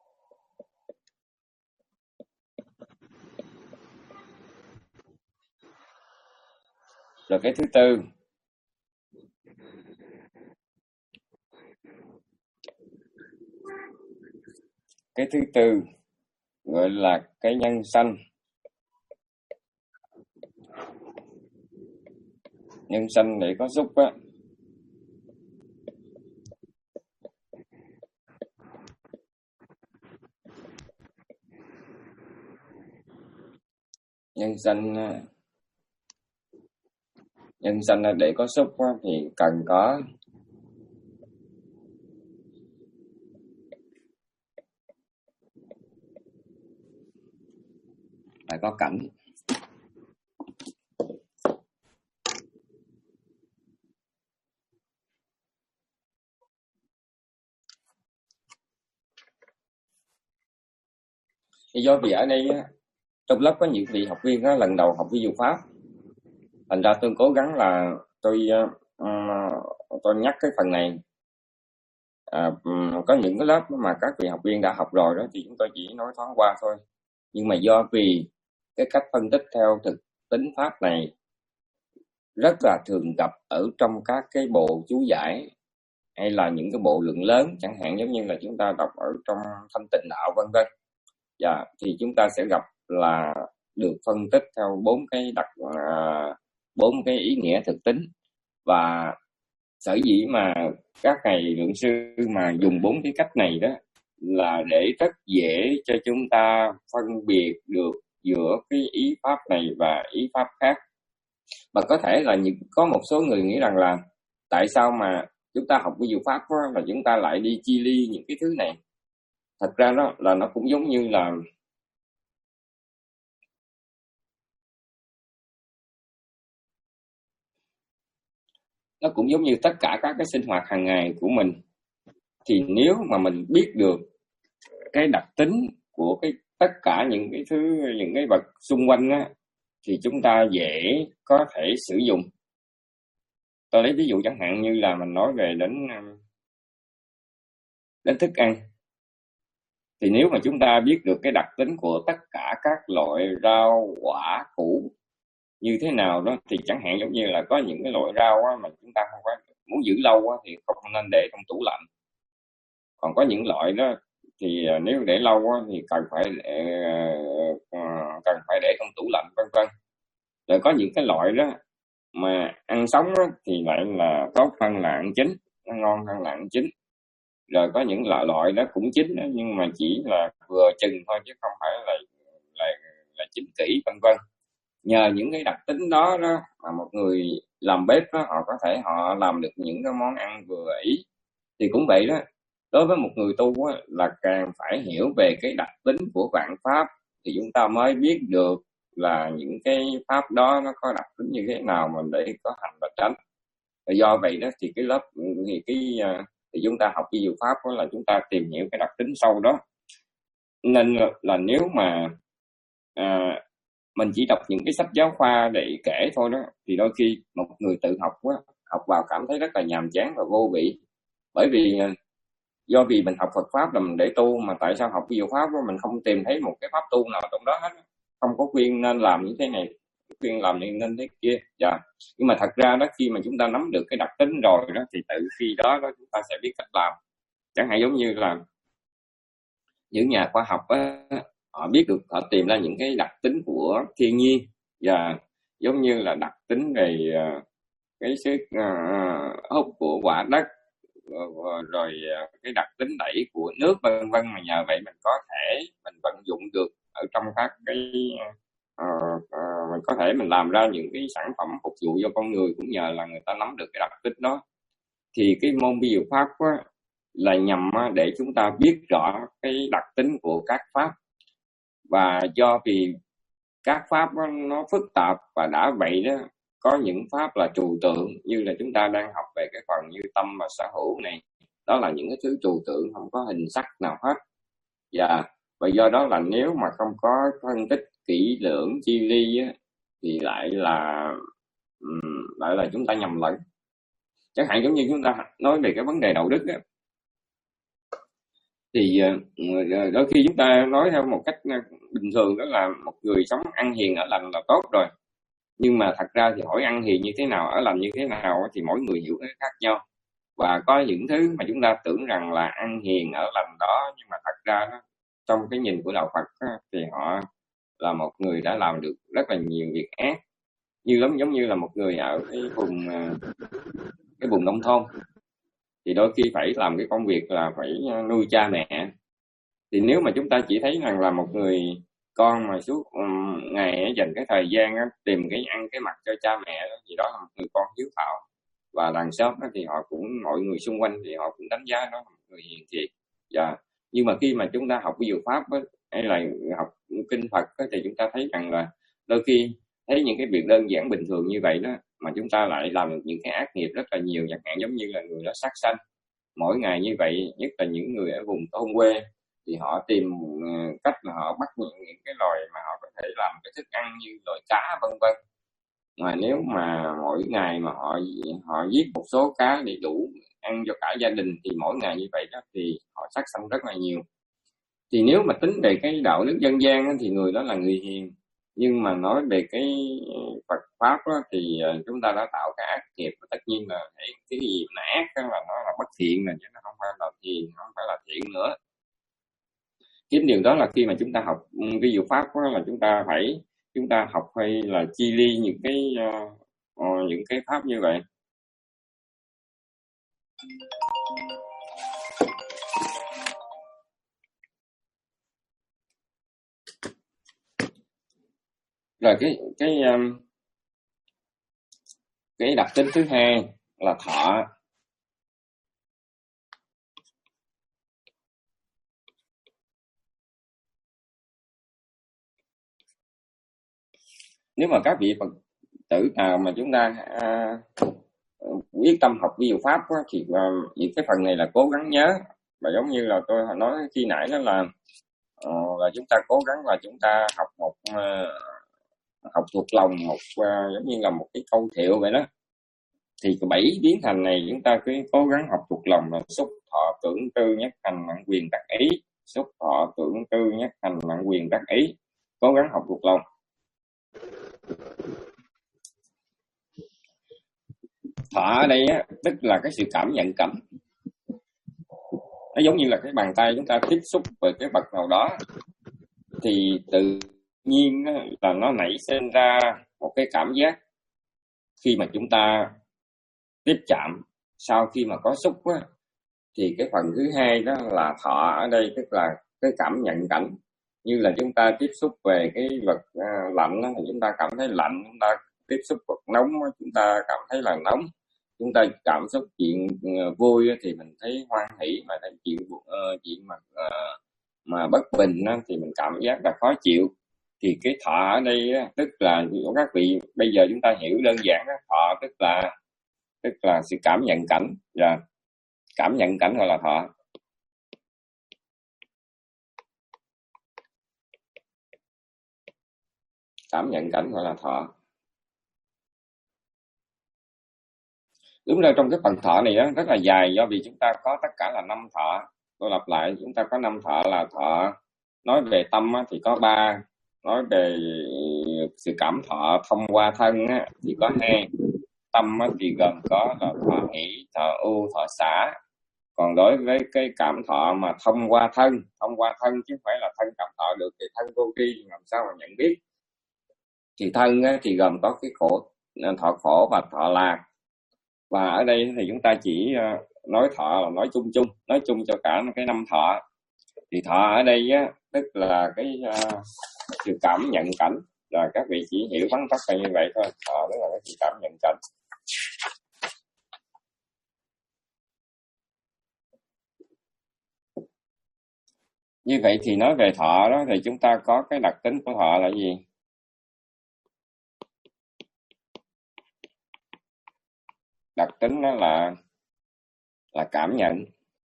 Rồi cái thứ tư, cái thứ tư gọi là cái nhân sanh. Nhân sanh để có xúc á. Nhân sanh nhân sanh để có xúc thì cần có phải có cảnh. Do vì ở đây trong lớp có nhiều vị học viên đó, lần đầu học vi diệu pháp, thành ra tôi cố gắng là tôi uh, tôi nhắc cái phần này. À, có những cái lớp mà các vị học viên đã học rồi đó thì chúng tôi chỉ nói thoáng qua thôi, nhưng mà do vì cái cách phân tích theo thực tính pháp này rất là thường gặp ở trong các cái bộ chú giải hay là những cái bộ lượng lớn, chẳng hạn giống như là chúng ta đọc ở trong Thanh Tịnh Đạo vân vân. Dạ, thì chúng ta sẽ gặp là được phân tích theo bốn cái đặc bốn uh, cái ý nghĩa thực tính. Và sở dĩ mà các thầy lượng sư mà dùng bốn cái cách này đó là để rất dễ cho chúng ta phân biệt được giữa cái ý pháp này và ý pháp khác. Và có thể là những, có một số người nghĩ rằng là tại sao mà chúng ta học vi diệu pháp đó, là chúng ta lại đi chi ly những cái thứ này. Thật ra đó là nó cũng giống như là nó cũng giống như tất cả các cái sinh hoạt hàng ngày của mình. Thì nếu mà mình biết được cái đặc tính của cái tất cả những cái thứ, những cái vật xung quanh á, thì chúng ta dễ có thể sử dụng. Tôi lấy ví dụ chẳng hạn như là mình nói về đến đến thức ăn. Thì nếu mà chúng ta biết được cái đặc tính của tất cả các loại rau, quả, củ như thế nào đó, thì chẳng hạn giống như là có những cái loại rau á, mà chúng ta không có muốn giữ lâu á, thì không nên để trong tủ lạnh. Còn có những loại đó thì nếu để lâu á, thì cần phải để, cần phải để trong tủ lạnh vân vân. Rồi có những cái loại đó mà ăn sống á, thì lại là tốt hơn là ăn chín, nó ngon hơn là ăn chín. Rồi có những loại loại đó cũng chín đó, nhưng mà chỉ là vừa chừng thôi chứ không phải là là, là chín kỹ vân vân. Nhờ những cái đặc tính đó đó mà một người làm bếp đó, họ có thể họ làm được những cái món ăn vừa ý. Thì cũng vậy đó, đối với một người tu á, là càng phải hiểu về cái đặc tính của vạn pháp thì chúng ta mới biết được là những cái pháp đó nó có đặc tính như thế nào mình để có hành và tránh. Và do vậy đó thì cái lớp thì cái thì chúng ta học vi diệu pháp đó là chúng ta tìm hiểu cái đặc tính sâu đó. Nên là, là nếu mà à, mình chỉ đọc những cái sách giáo khoa để kể thôi đó, thì đôi khi một người tự học á, học vào cảm thấy rất là nhàm chán và vô vị. Bởi vì do vì mình học Phật pháp là mình để tu, mà tại sao học vi diệu pháp đó mình không tìm thấy một cái pháp tu nào trong đó hết, không có khuyên nên làm như thế này, khuyên làm nên thế kia. Dạ. Nhưng mà thật ra đó, khi mà chúng ta nắm được cái đặc tính rồi đó, thì tự khi đó đó chúng ta sẽ biết cách làm. Chẳng hạn giống như là những nhà khoa học á, họ biết được, họ tìm ra những cái đặc tính của thiên nhiên, và giống như là đặc tính về uh, cái sức uh, hút của quả đất, uh, rồi uh, cái đặc tính đẩy của nước vân vân, mà nhờ vậy mình có thể mình vận dụng được ở trong các cái uh, uh, mình có thể mình làm ra những cái sản phẩm phục vụ cho con người, cũng nhờ là người ta nắm được cái đặc tính đó. Thì cái môn vi diệu pháp á, là nhằm để chúng ta biết rõ cái đặc tính của các pháp. Và do vì các pháp đó, nó phức tạp, và đã vậy đó, có những pháp là trừu tượng, như là chúng ta đang học về cái phần như tâm và sở hữu này, đó là những cái thứ trừu tượng không có hình sắc nào hết. Và, và do đó là nếu mà không có phân tích kỹ lưỡng chi ly á, thì lại là lại là chúng ta nhầm lẫn. Chẳng hạn giống như chúng ta nói về cái vấn đề đạo đức á, thì đôi khi chúng ta nói theo một cách bình thường, đó là một người sống ăn hiền ở lành là tốt rồi. Nhưng mà thật ra thì hỏi ăn hiền như thế nào, ở lành như thế nào thì mỗi người hiểu cái khác nhau. Và có những thứ mà chúng ta tưởng rằng là ăn hiền ở lành đó, nhưng mà thật ra đó, trong cái nhìn của đạo Phật đó, thì họ là một người đã làm được rất là nhiều việc ác. Như lắm giống như là một người ở cái vùng cái vùng nông thôn, thì đôi khi phải làm cái công việc là phải nuôi cha mẹ. Thì nếu mà chúng ta chỉ thấy rằng là một người con mà suốt um, ngày dành cái thời gian á, tìm cái ăn cái mặc cho cha mẹ đó, thì đó là một người con hiếu thảo. Và làng xóm đó thì họ cũng, mọi người xung quanh thì họ cũng đánh giá đó là một người hiền thiện. Dạ. Nhưng mà khi mà chúng ta học ví dụ pháp á, hay là học kinh Phật á, thì chúng ta thấy rằng là đôi khi thấy những cái việc đơn giản bình thường như vậy đó mà chúng ta lại làm được những cái ác nghiệp rất là nhiều, chẳng hạn giống như là người đó sát sanh mỗi ngày như vậy, nhất là những người ở vùng thôn quê thì họ tìm cách là họ bắt những, những cái loài mà họ có thể làm cái thức ăn như loài cá vân vân. Mà nếu mà mỗi ngày mà họ họ giết một số cá để đủ ăn cho cả gia đình thì mỗi ngày như vậy đó thì họ sát sanh rất là nhiều. Thì nếu mà tính về cái đạo đức dân gian đó, thì người đó là người hiền. Nhưng mà nói về cái Phật pháp đó, thì chúng ta đã tạo cái ác nghiệp, tất nhiên là cái gì mà ác đó là nó là bất thiện, là chứ nó không phải là thiện, không phải là thiện nữa. Chính điều đó là khi mà chúng ta học ví dụ pháp đó, là chúng ta phải chúng ta học hay là chi ly những cái uh, những cái pháp như vậy. Rồi cái cái um, cái đặc tính thứ hai là thọ. Nếu mà các vị Phật tử nào mà chúng ta à, quyết tâm học ví dụ pháp đó, thì uh, những cái phần này là cố gắng nhớ. Và giống như là tôi nói khi nãy đó là uh, là chúng ta cố gắng là chúng ta học một uh, học thuộc lòng một uh, giống như là một cái câu thiệu vậy đó. Thì bảy biến thành này chúng ta cứ cố gắng học thuộc lòng là xúc thọ tưởng tư nhất hành mạng quyền tác ý, xúc thọ tưởng tư nhất hành mạng quyền tác ý, cố gắng học thuộc lòng. Thọ ở đây á, tức là cái sự cảm nhận cảm. Nó giống như là cái bàn tay chúng ta tiếp xúc với cái vật nào đó thì tự nhiên á, là nó nảy sinh ra một cái cảm giác khi mà chúng ta tiếp chạm. Sau khi mà có xúc á, thì cái phần thứ hai đó là thọ ở đây, tức là cái cảm nhận cảnh. Như là chúng ta tiếp xúc về cái vật uh, lạnh đó, thì chúng ta cảm thấy lạnh, chúng ta tiếp xúc vật nóng đó, chúng ta cảm thấy là nóng. Chúng ta cảm xúc chuyện uh, vui thì mình thấy hoan hỷ, mà thấy chuyện uh, chuyện mà uh, mà bất bình đó, thì mình cảm giác là khó chịu. Thì cái thọ ở đây đó, tức là các vị bây giờ chúng ta hiểu đơn giản đó, thọ tức là tức là sự cảm nhận cảnh. Rồi cảm nhận cảnh gọi là thọ. Cảm nhận cảnh gọi là thọ. Đúng ra trong cái phần thọ này đó, rất là dài, do vì chúng ta có tất cả là năm thọ. Tôi lặp lại, chúng ta có năm thọ là thọ. Nói về tâm á, thì có ba. Nói về sự cảm thọ thông qua thân á, thì có hai. Tâm á, thì gồm có là thọ hỷ, thọ ưu, thọ xả. Còn đối với cái cảm thọ mà thông qua thân, thông qua thân chứ không phải là thân cảm thọ được, thì thân vô tri làm sao mà nhận biết. Thì thân á, thì gồm có cái khổ, thọ khổ và thọ lạc. Và ở đây thì chúng ta chỉ nói thọ là nói chung chung, nói chung cho cả cái năm thọ. Thì thọ ở đây á, tức là cái uh, sự cảm nhận cảnh. Rồi các vị chỉ hiểu vắn tắt là như vậy thôi. Thọ tức là cái sự cảm nhận cảnh. Như vậy thì nói về thọ đó, thì chúng ta có cái đặc tính của thọ là gì? Đặc tính đó là là cảm nhận.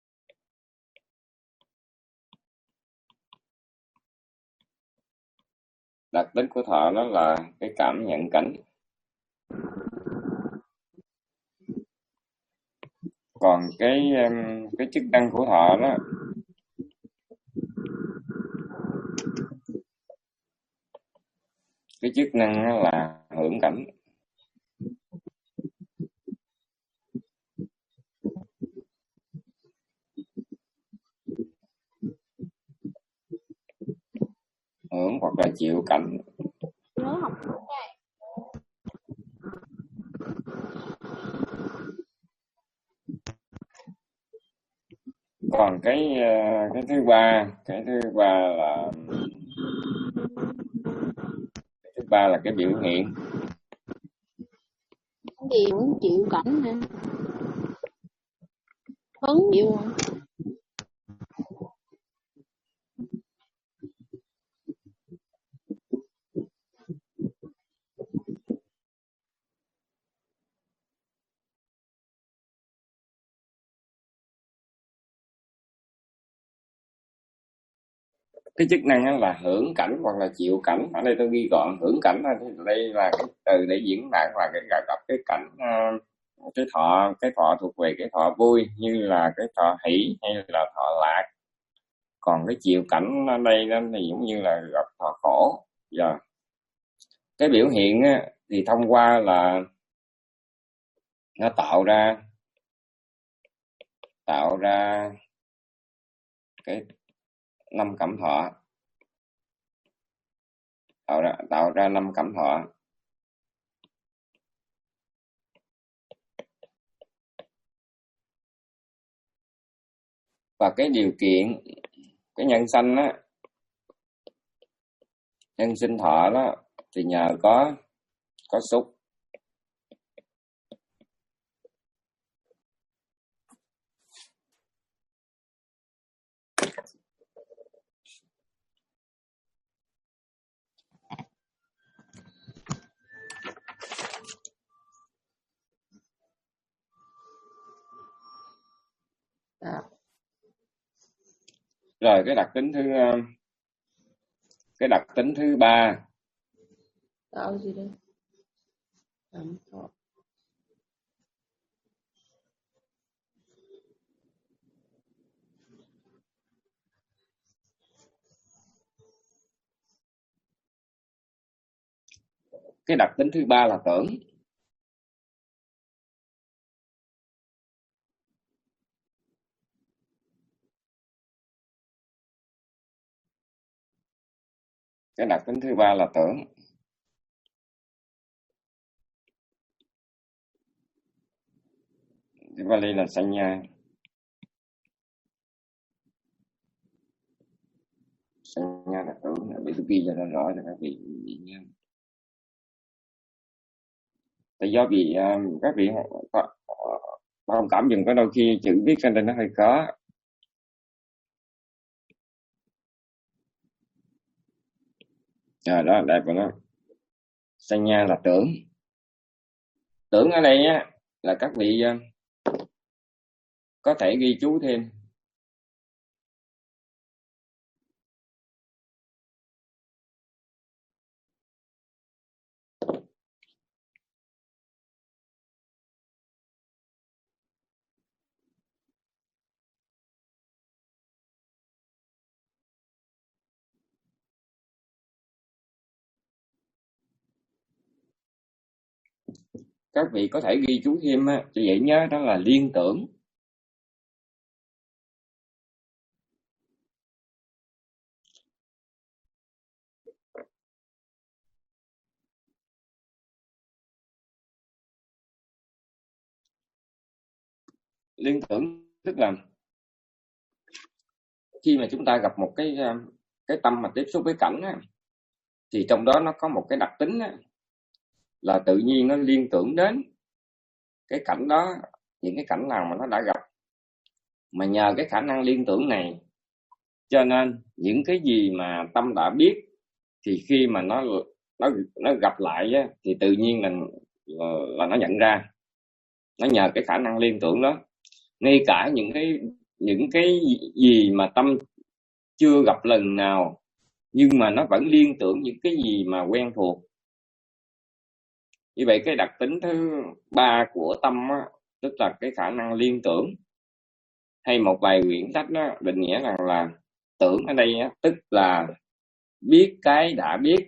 Đặc tính của thọ đó là cái cảm nhận cảnh. Còn cái cái chức năng của thọ đó cái chức năng đó là hưởng cảnh. Hưởng hoặc là chịu cảnh. Còn cái cái thứ ba, cái thứ ba là ba là cái biểu hiện. Gì muốn chịu cảnh nè, hứng chịu. Cái chức năng là hưởng cảnh hoặc là chịu cảnh. Ở đây tôi ghi gọn hưởng cảnh, đây là cái từ để diễn đạt là cái gặp cái cảnh, cái thọ cái thọ thuộc về cái thọ vui như là cái thọ hỷ hay là thọ lạc. Còn cái chịu cảnh ở đây đó thì giống như là gặp thọ khổ. Giờ cái biểu hiện á, thì thông qua là nó tạo ra tạo ra cái năm cảm thọ, tạo ra tạo ra năm cảm thọ. Và cái điều kiện, cái nhân sanh á, nhân sinh thọ đó thì nhờ có có xúc. À. Rồi cái đặc tính thứ cái đặc tính thứ ba. Tạo gì đây? Cảm thọ. Cái đặc tính thứ ba là tưởng. Cái đặc tính thứ ba là tưởng. Cái vali là sanya. Sanya là tưởng, bị tôi ghi cho nó rõ cho các vị nha. Tại do vì uh, các vị có thông cảm dùm, có đôi khi chữ viết trên đây nó hơi khó. Rồi đó, đẹp rồi đó. Sanya là tưởng. Tưởng ở đây á là các vị uh, có thể ghi chú thêm. Các vị có thể ghi chú thêm á, cho dễ nhớ, đó là liên tưởng. Liên tưởng tức là khi mà chúng ta gặp một cái cái tâm mà tiếp xúc với cảnh á, thì trong đó nó có một cái đặc tính á, là tự nhiên nó liên tưởng đến cái cảnh đó, những cái cảnh nào mà nó đã gặp. Mà nhờ cái khả năng liên tưởng này, cho nên những cái gì mà tâm đã biết thì khi mà nó nó nó gặp lại á, thì tự nhiên là là nó nhận ra. Nó nhờ cái khả năng liên tưởng đó. Ngay cả những cái những cái gì mà tâm chưa gặp lần nào, nhưng mà nó vẫn liên tưởng những cái gì mà quen thuộc. Như vậy cái đặc tính thứ ba của tâm á, tức là cái khả năng liên tưởng. Hay một vài quyển sách đó định nghĩa rằng là tưởng ở đây á, tức là biết cái đã biết.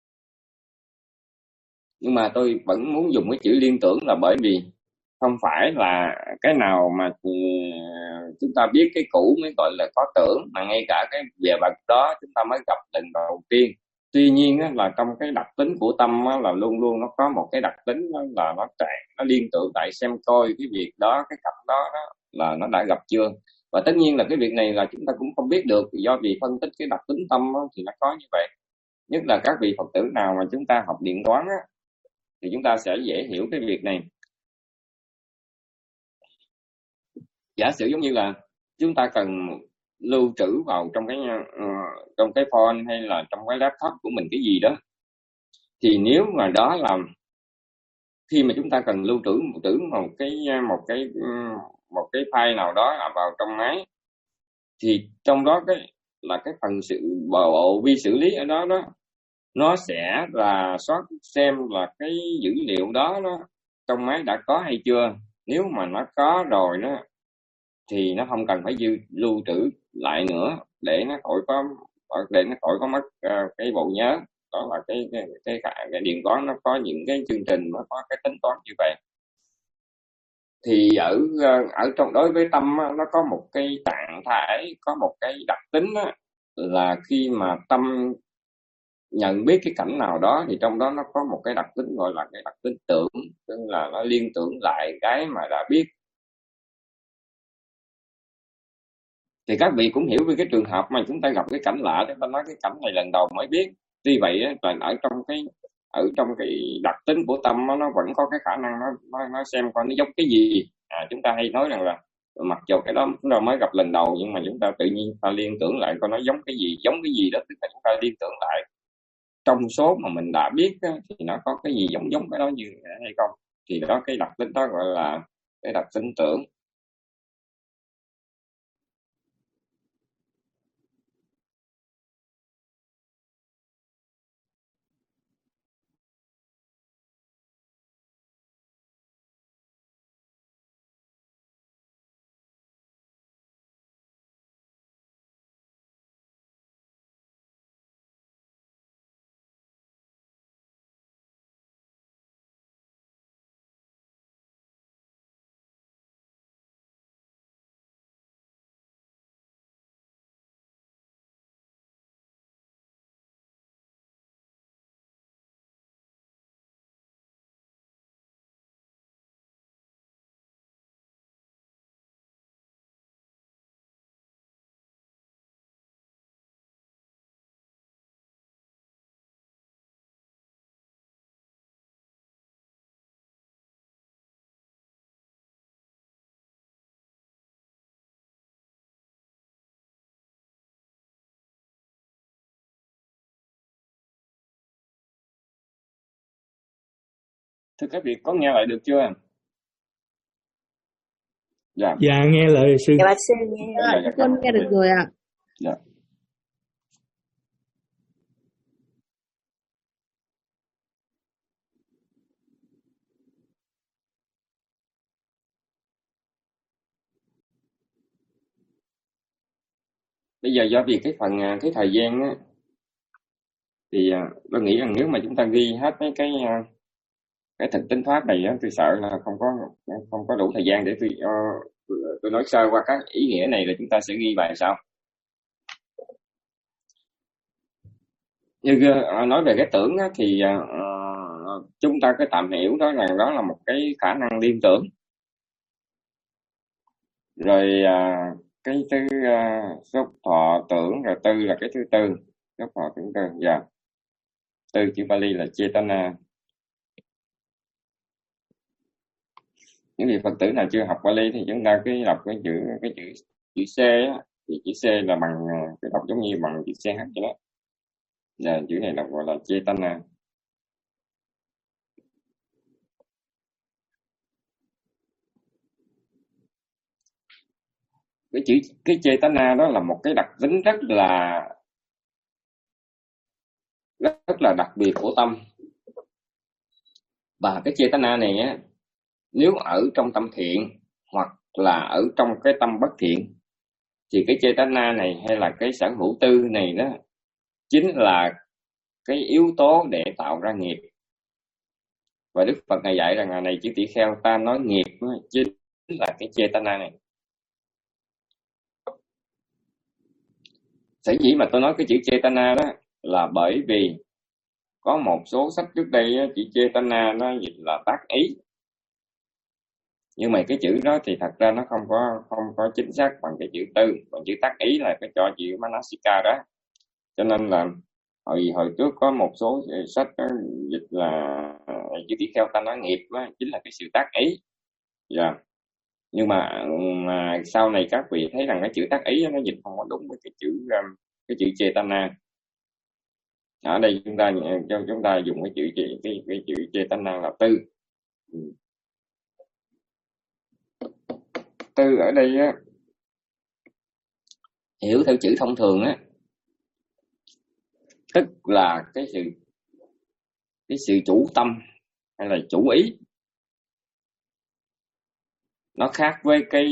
Nhưng mà tôi vẫn muốn dùng cái chữ liên tưởng là bởi vì không phải là cái nào mà chúng ta biết cái cũ mới gọi là có tưởng, mà ngay cả cái về vật đó chúng ta mới gặp lần đầu tiên. Tuy nhiên á, là trong cái đặc tính của tâm á, là luôn luôn nó có một cái đặc tính là nó chạy, nó liên tưởng tại xem coi cái việc đó, cái cảnh đó, đó là nó đã gặp chưa. Và tất nhiên là cái việc này là chúng ta cũng không biết được, do vì phân tích cái đặc tính tâm á, thì nó có như vậy. nhất là các vị Phật tử nào mà chúng ta học điện toán á, thì chúng ta sẽ dễ hiểu cái việc này. Giả sử giống như là chúng ta cần lưu trữ vào trong cái uh, trong cái phone hay là trong cái laptop của mình cái gì đó, thì nếu mà đó là khi mà chúng ta cần lưu trữ một trữ một cái một cái một cái file nào đó vào trong máy, thì trong đó cái là cái phần sự bộ vi xử lý ở đó đó, nó sẽ rà soát xem là cái dữ liệu đó nó trong máy đã có hay chưa. Nếu mà nó có rồi đó thì nó không cần phải dư, lưu trữ lại nữa, để nó khỏi có để nó khỏi có mất uh, cái bộ nhớ. Đó là cái cái, cái cái cái điện toán nó có những cái chương trình nó có cái tính toán như vậy. Thì ở ở trong đối với tâm nó có một cái trạng thái, có một cái đặc tính đó, là khi mà tâm nhận biết cái cảnh nào đó thì trong đó nó có một cái đặc tính gọi là cái đặc tính tưởng, tức là nó liên tưởng lại cái mà đã biết. Thì các vị cũng hiểu về cái trường hợp mà chúng ta gặp cái cảnh lạ, chúng ta nói cái cảnh này lần đầu mới biết. Tuy vậy là ở trong cái ở trong cái đặc tính của tâm nó, nó vẫn có cái khả năng nó nó, nó xem coi nó giống cái gì. À, chúng ta hay nói rằng là mặc dù cái đó chúng ta mới gặp lần đầu, nhưng mà chúng ta tự nhiên ta liên tưởng lại coi nó giống cái gì, giống cái gì đó, tức là chúng ta liên tưởng lại trong số mà mình đã biết đó, thì nó có cái gì giống giống cái đó như hay không. Thì đó, cái đặc tính đó gọi là cái đặc tính tưởng. Thưa các vị, có nghe lại được chưa? Dạ. Dạ, nghe lời sư. Dạ bạch sư nghe. Dạ, dạ, dạ, con nghe được rồi ạ. Dạ. Bây giờ do vì cái phần cái thời gian á, thì tôi nghĩ rằng nếu mà chúng ta ghi hết mấy cái cái thực tính pháp này á, tôi sợ là không có không có đủ thời gian để tôi uh, tôi nói sơ qua các ý nghĩa này, rồi chúng ta sẽ ghi bài sau. Như uh, nói về cái tưởng á, thì uh, chúng ta cứ tạm hiểu đó rằng đó là một cái khả năng liên tưởng. Rồi uh, cái thứ uh, xúc thọ tưởng, rồi tư là cái thứ tư, xúc thọ tưởng tư. Dạ. Yeah. Tư chữ Pali là Chetana. Những vị Phật tử nào chưa học Pali thì chúng ta cứ đọc cái chữ cái chữ chữ C á, thì chữ C là bằng cái đọc giống như bằng chữ C H cho đó. Dạ, chữ này đọc gọi là Chetana. Cái chữ cái Chetana đó là một cái đặc tính rất là rất, rất là đặc biệt của tâm. Và cái Chetana này á, nếu ở trong tâm thiện hoặc là ở trong cái tâm bất thiện, thì cái Chetana này hay là cái sở hữu tư này đó chính là cái yếu tố để tạo ra nghiệp. Và Đức Phật này dạy rằng là này chữ tỷ kheo, ta nói nghiệp đó, chính là cái Chetana này. Sở dĩ mà tôi nói cái chữ Chetana đó là bởi vì có một số sách trước đây chữ Chetana nó dịch là tác ý, nhưng mà cái chữ đó thì thật ra nó không có không có chính xác bằng cái chữ tư, còn chữ tác ý là cái cho chữ Manasika đó. Cho nên là hồi hồi trước có một số sách đó, dịch là chữ tiếp theo ta nói nghiệp đó, chính là cái sự tác ý. Dạ. Nhưng mà, mà sau này các vị thấy rằng cái chữ tác ý nó dịch không có đúng với cái chữ cái chữ Chetana. Ở đây chúng ta cho chúng ta dùng cái chữ cái cái, cái chữ Chetana là tư. Tư ở đây á, hiểu theo chữ thông thường á, tức là cái sự cái sự chủ tâm hay là chủ ý. Nó khác với cái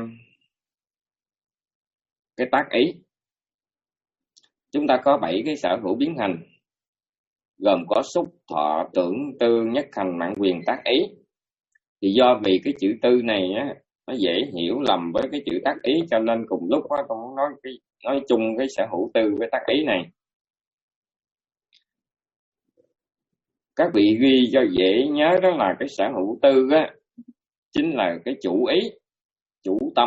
cái tác ý. Chúng ta có bảy cái sở hữu biến hành, gồm có xúc, thọ, tưởng, tư, nhất hành, mạng, quyền, tác ý. Thì do vì cái chữ tư này á, nó dễ hiểu lầm với cái chữ tác ý, cho nên cùng lúc đó tôi muốn nói cái nói chung cái sở hữu tư với tác ý này. Các vị ghi cho dễ nhớ, đó là cái sở hữu tư á, chính là cái chủ ý, chủ tâm.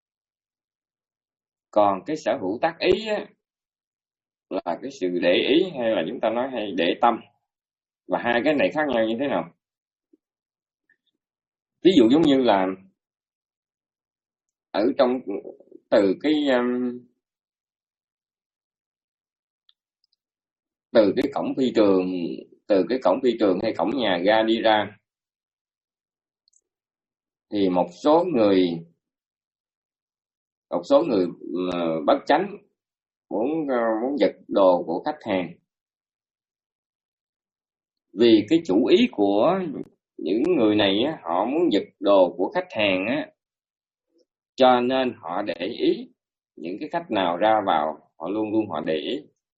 Còn cái sở hữu tác ý á, là cái sự để ý, hay là chúng ta nói hay để tâm. Và hai cái này khác nhau như thế nào? Ví dụ giống như là ở trong từ cái um, từ cái cổng phi trường, từ cái cổng phi trường hay cổng nhà ga đi ra, thì một số người một số người uh, bất chánh muốn uh, muốn giật đồ của khách hàng. Vì cái chủ ý của những người này á, họ muốn giật đồ của khách hàng á, cho nên họ để ý những cái khách nào ra vào, họ luôn luôn họ để ý.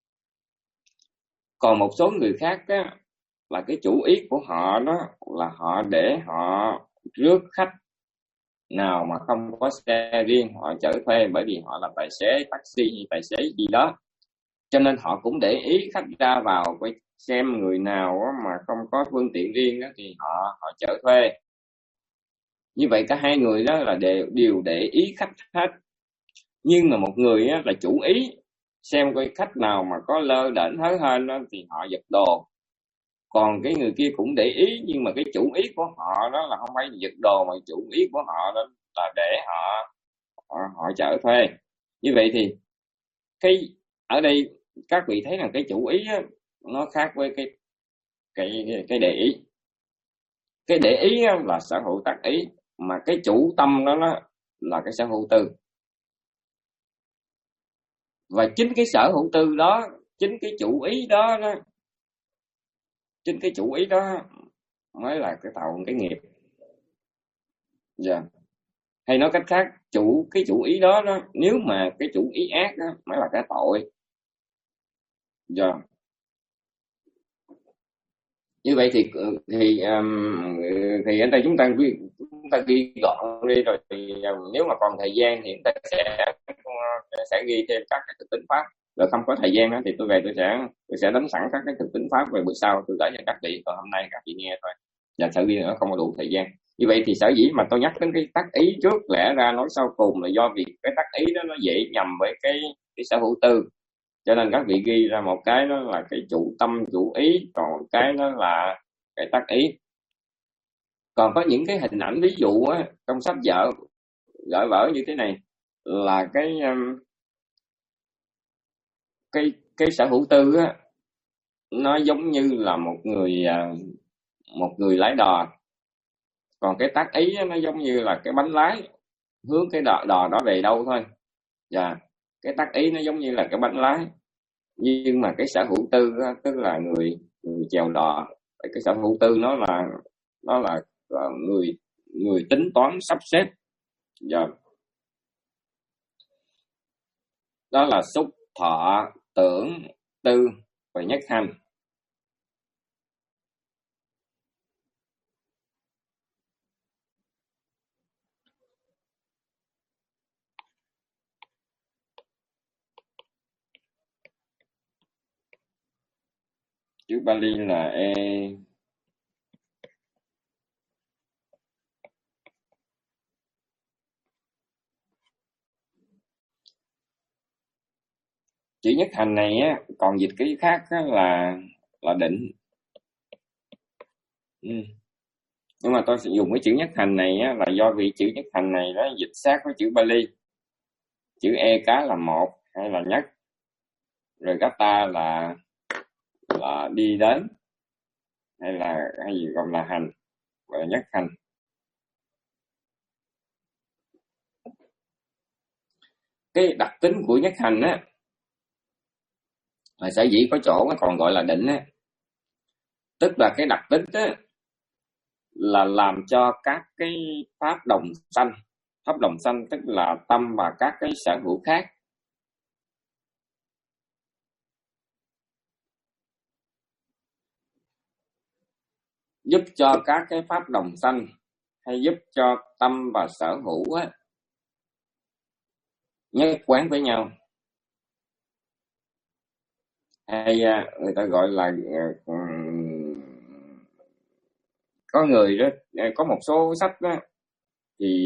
Còn một số người khác á, là cái chủ ý của họ đó là họ để họ rước khách nào mà không có xe riêng, họ chở thuê, bởi vì họ là tài xế taxi hay tài xế gì đó, cho nên họ cũng để ý khách ra vào, phải xem người nào mà không có phương tiện riêng đó, thì họ họ chở thuê. Như vậy cả hai người đó là đều, đều để ý khách hết. Nhưng mà một người á, là chủ ý xem coi khách nào mà có lơ đễnh hớ hên đó, thì họ giật đồ. Còn cái người kia cũng để ý, nhưng mà cái chủ ý của họ đó là không phải giật đồ, mà chủ ý của họ đó là để họ họ, họ chở thuê. Như vậy thì cái ở đây các vị thấy rằng cái chủ ý á, nó khác với cái cái cái để ý. Cái để ý á, là sở hữu tác ý, mà cái chủ tâm đó, đó là cái sở hữu tư. Và chính cái sở hữu tư đó, chính cái chủ ý đó, đó chính cái chủ ý đó mới là cái tạo cái nghiệp. Dạ. Yeah. Hay nói cách khác, chủ cái chủ ý đó, đó nếu mà cái chủ ý ác đó, mới là cái tội. Dạ. Yeah. Như vậy thì thì um, thì ở đây chúng ta ghi chúng ta ghi gọn đi rồi, thì um, nếu mà còn thời gian thì chúng ta sẽ sẽ ghi thêm các cái thực tính pháp. Rồi không có thời gian đó, thì tôi về tôi sẽ tôi sẽ đánh sẵn các cái thực tính pháp về bữa sau tôi gửi cho các vị, còn hôm nay các vị nghe thôi. Và sở dĩ nữa không có đủ thời gian. Như vậy thì sở dĩ mà tôi nhắc đến cái tác ý trước, lẽ ra nói sau cùng là do vì cái tác ý đó nó dễ nhầm với cái cái sở hữu tư, cho nên các vị ghi ra một cái đó là cái chủ tâm chủ ý, còn cái đó là cái tác ý. Còn có những cái hình ảnh ví dụ á, trong sách vở gợi vở như thế này là cái cái cái sở hữu tư á, nó giống như là một người một người lái đò, còn cái tác ý á, nó giống như là cái bánh lái hướng cái đò, đò đó về đâu thôi. Và cái tác ý nó giống như là cái bánh lái, nhưng mà cái sở hữu tư á, tức là người người chèo đò. Cái sở hữu tư nó là nó là, là người người tính toán sắp xếp. Và đó là xúc, thọ, tưởng, tư và nhất hành. Chữ Bali là e chữ nhất hành này á, còn dịch cái khác á, là là định. Ừ. Nhưng mà tôi sẽ dùng cái chữ nhất hành này á, là do vì chữ nhất hành này nó dịch sát với chữ Pali. Chữ e cá là một hay là nhất, rồi gata là là đi đến, hay là hay gì còn là hành, gọi là nhất hành. Cái đặc tính của nhất hành á là sở dĩ có chỗ nó còn gọi là định á, tức là cái đặc tính á là làm cho các cái pháp đồng sanh. Pháp đồng sanh tức là tâm và các cái sở hữu khác giúp cho các cái pháp đồng sanh hay giúp cho tâm và sở hữu á nhất quán với nhau, hay người ta gọi là có người đó, có một số sách đó thì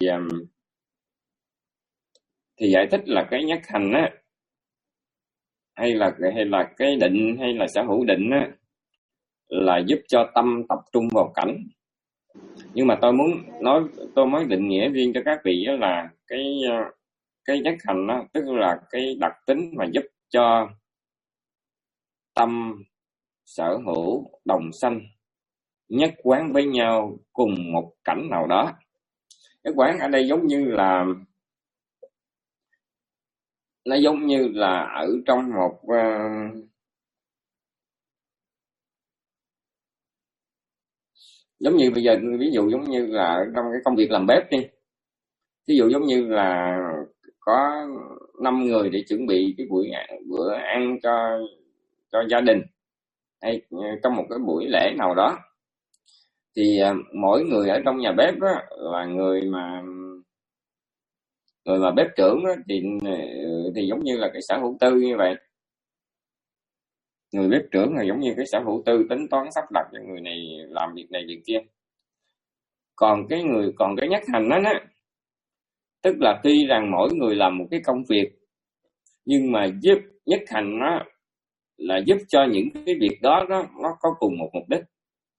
thì giải thích là cái nhất hành á, hay là hay là cái định hay là sở hữu định á, là giúp cho tâm tập trung vào cảnh. Nhưng mà tôi muốn nói, tôi mới định nghĩa riêng cho các vị đó là cái cái nhất hành đó, tức là cái đặc tính mà giúp cho tâm sở hữu đồng sanh nhất quán với nhau cùng một cảnh nào đó. Nhất quán ở đây giống như là nó giống như là ở trong một uh, giống như bây giờ ví dụ giống như là trong cái công việc làm bếp đi, ví dụ giống như là có năm người để chuẩn bị cái buổi bữa ăn cho cho gia đình, hay trong một cái buổi lễ nào đó, thì uh, mỗi người ở trong nhà bếp đó, là người mà người mà bếp trưởng đó, thì thì giống như là cái sở hữu tư như vậy. Người bếp trưởng là giống như cái sở hữu tư, tính toán sắp đặt cho người này làm việc này việc kia. Còn cái người còn cái nhất hành đó, đó tức là tuy rằng mỗi người làm một cái công việc, nhưng mà giúp nhất hành nó là giúp cho những cái việc đó nó, nó có cùng một mục đích.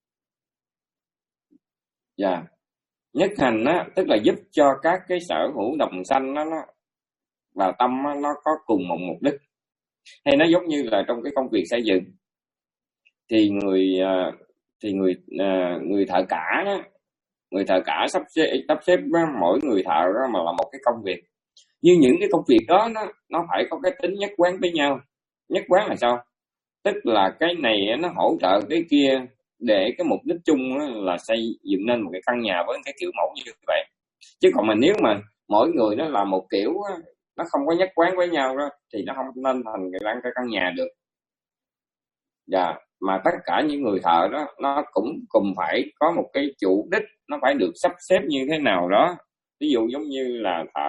Dạ yeah. Nhất hành á, tức là giúp cho các cái sở hữu đồng sanh nó, nó và tâm nó, nó có cùng một mục đích. Hay nó giống như là trong cái công việc xây dựng, thì người thì người người thợ cả đó, người thợ cả sắp xếp sắp xếp mỗi người thợ đó mà là một cái công việc, nhưng những cái công việc đó nó nó phải có cái tính nhất quán với nhau. Nhất quán là sao? Tức là cái này nó hỗ trợ cái kia để cái mục đích chung là xây dựng nên một cái căn nhà với cái kiểu mẫu như vậy. Chứ còn mà nếu mà mỗi người nó làm một kiểu, nó không có nhất quán với nhau đó, thì nó không nên thành cái, cái căn nhà được. Dạ, mà tất cả những người thợ đó nó cũng cùng phải có một cái chủ đích, nó phải được sắp xếp như thế nào đó. Ví dụ giống như là thợ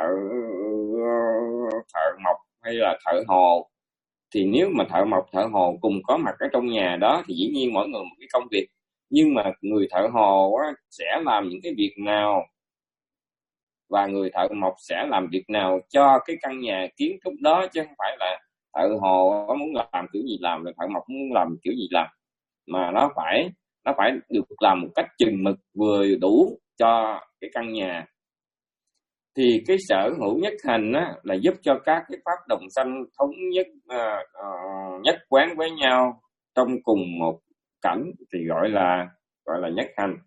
thợ mộc hay là thợ hồ, thì nếu mà thợ mộc thợ hồ cùng có mặt ở trong nhà đó thì dĩ nhiên mỗi người một cái công việc, nhưng mà người thợ hồ á, sẽ làm những cái việc nào và người thợ mộc sẽ làm việc nào cho cái căn nhà kiến trúc đó, chứ không phải là thợ hồ muốn làm kiểu gì làm, rồi thợ mộc muốn làm kiểu gì làm, mà nó phải nó phải được làm một cách chừng mực vừa đủ cho cái căn nhà. Thì cái sở hữu nhất hành á, là giúp cho các cái pháp đồng sanh thống nhất uh, uh, nhất quán với nhau trong cùng một cảnh, thì gọi là gọi là nhất hành.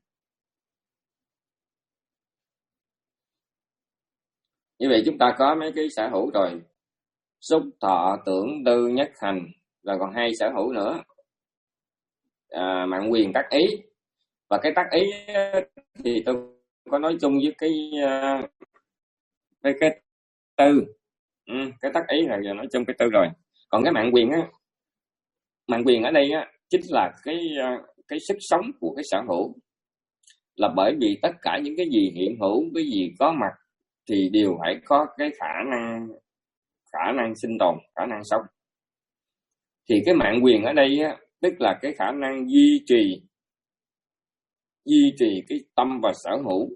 Như vậy chúng ta có mấy cái sở hữu rồi: xúc thọ tưởng tư nhất hành, rồi còn hai sở hữu nữa, à, mạng quyền tác ý. Và cái tác ý thì tôi có nói chung với cái với cái tư, ừ, cái tác ý là giờ nói chung cái tư rồi. Còn cái mạng quyền á, mạng quyền ở đây á chính là cái cái sức sống của cái sở hữu, là bởi vì tất cả những cái gì hiện hữu, cái gì có mặt thì đều phải có cái khả năng khả năng sinh tồn, khả năng sống. Thì cái mạng quyền ở đây á, tức là cái khả năng duy trì duy trì cái tâm và sở hữu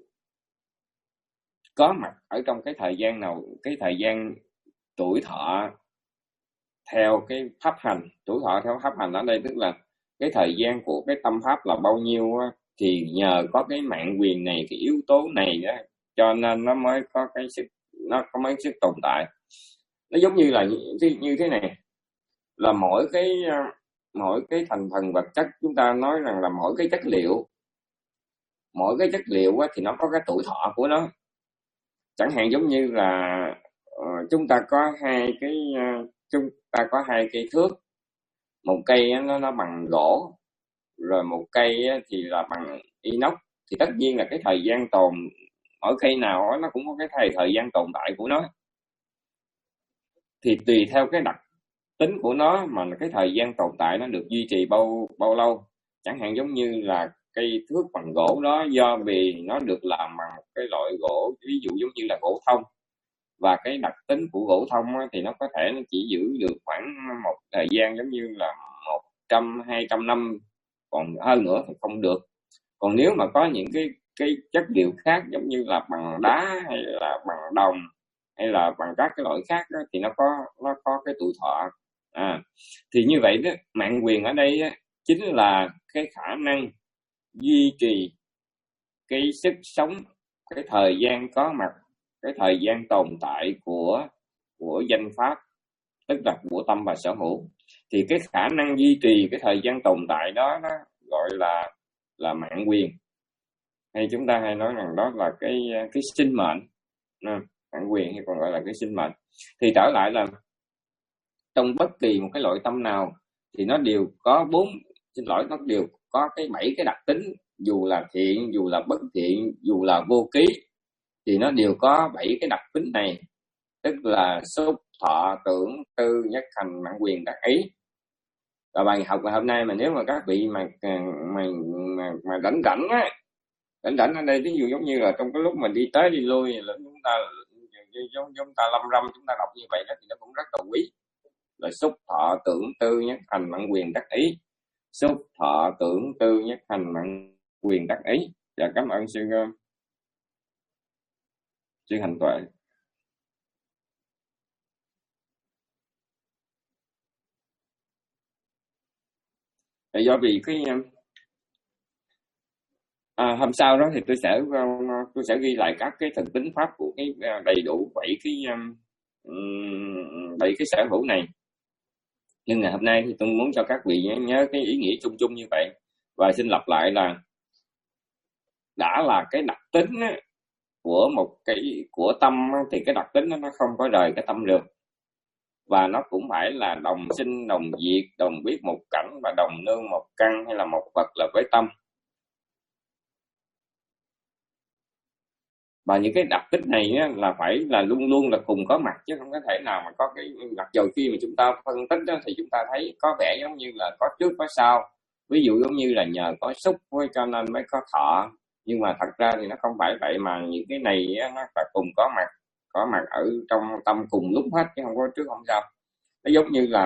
có mặt ở trong cái thời gian nào, cái thời gian tuổi thọ theo cái pháp hành. Tuổi thọ theo pháp hành ở đây tức là cái thời gian của cái tâm pháp là bao nhiêu á, thì nhờ có cái mạng quyền này, cái yếu tố này đó, cho nên nó mới có cái sức, nó có mấy sức tồn tại. Nó giống như là như, như thế này, là mỗi cái mỗi cái thành phần vật chất, chúng ta nói rằng là mỗi cái chất liệu, mỗi cái chất liệu á, thì nó có cái tuổi thọ của nó. Chẳng hạn giống như là uh, chúng ta có hai cái uh, chúng ta có hai cây thước, một cây á, nó nó bằng gỗ, rồi một cây á, thì là bằng inox, thì tất nhiên là cái thời gian tồn mỗi cây nào á, nó cũng có cái thời thời gian tồn tại của nó, thì tùy theo cái đặc tính của nó mà cái thời gian tồn tại nó được duy trì bao bao lâu. Chẳng hạn giống như là cây thước bằng gỗ đó, do vì nó được làm bằng một cái loại gỗ ví dụ giống như là gỗ thông, và cái đặc tính của gỗ thông á, thì nó có thể nó chỉ giữ được khoảng một thời gian giống như là một trăm hai trăm năm, còn hơn nữa thì không được. Còn nếu mà có những cái cái chất liệu khác giống như là bằng đá hay là bằng đồng hay là bằng các cái loại khác đó, thì nó có nó có cái tuổi thọ. À, thì như vậy đó, mạng quyền ở đây á, chính là cái khả năng duy trì cái sức sống, cái thời gian có mặt, cái thời gian tồn tại của của danh pháp, tức là của tâm và sở hữu. Thì cái khả năng duy trì cái thời gian tồn tại đó nó gọi là là mạng quyền, hay chúng ta hay nói rằng đó là cái cái sinh mệnh. À, mạng quyền hay còn gọi là cái sinh mệnh. Thì trở lại là trong bất kỳ một cái loại tâm nào thì nó đều có bốn, xin lỗi, nó đều có cái bảy cái đặc tính, dù là thiện, dù là bất thiện, dù là vô ký, thì nó đều có bảy cái đặc tính này, tức là xúc, thọ, tưởng, tư, nhất, hành, mạng, quyền, đắc, ý. Và bài học ngày hôm nay mà nếu mà các vị mà mà mà, mà rảnh rảnh á, rảnh rảnh ở đây ví dụ giống như là trong cái lúc mà đi tới đi lui là chúng ta giống chúng ta lâm râm chúng ta đọc như vậy đó, thì nó cũng rất là quý. Là xúc, thọ, tưởng, tư, nhất, hành, mạng, quyền, đắc, ý. Xúc, thọ, tưởng, tư, nhất, hành, mạng, quyền, đắc, ý. Và cảm ơn sư sư Hành Tuệ. Tại do vì cái à, hôm sau đó thì tôi sẽ tôi sẽ ghi lại các cái thần tính pháp của cái đầy đủ bảy cái bảy cái sở hữu này. Nhưng ngày hôm nay thì tôi muốn cho các vị nhớ, nhớ cái ý nghĩa chung chung như vậy. Và xin lặp lại là đã là cái đặc tính á, của một cái của tâm á, thì cái đặc tính đó nó không có rời cái tâm được. Và nó cũng phải là đồng sinh, đồng diệt, đồng biết một cảnh và đồng nương một căn hay là một vật là với tâm. Và những cái đặc tính này á, là phải là luôn luôn là cùng có mặt, chứ không có thể nào mà có cái mặc dù khi mà chúng ta phân tích đó, thì chúng ta thấy có vẻ giống như là có trước có sau. Ví dụ giống như là nhờ có xúc với cho nên mới có thọ, nhưng mà thật ra thì nó không phải vậy, mà những cái này á, nó là cùng có mặt, có mặt ở trong tâm cùng lúc hết, chứ không có trước không sau. Nó giống như là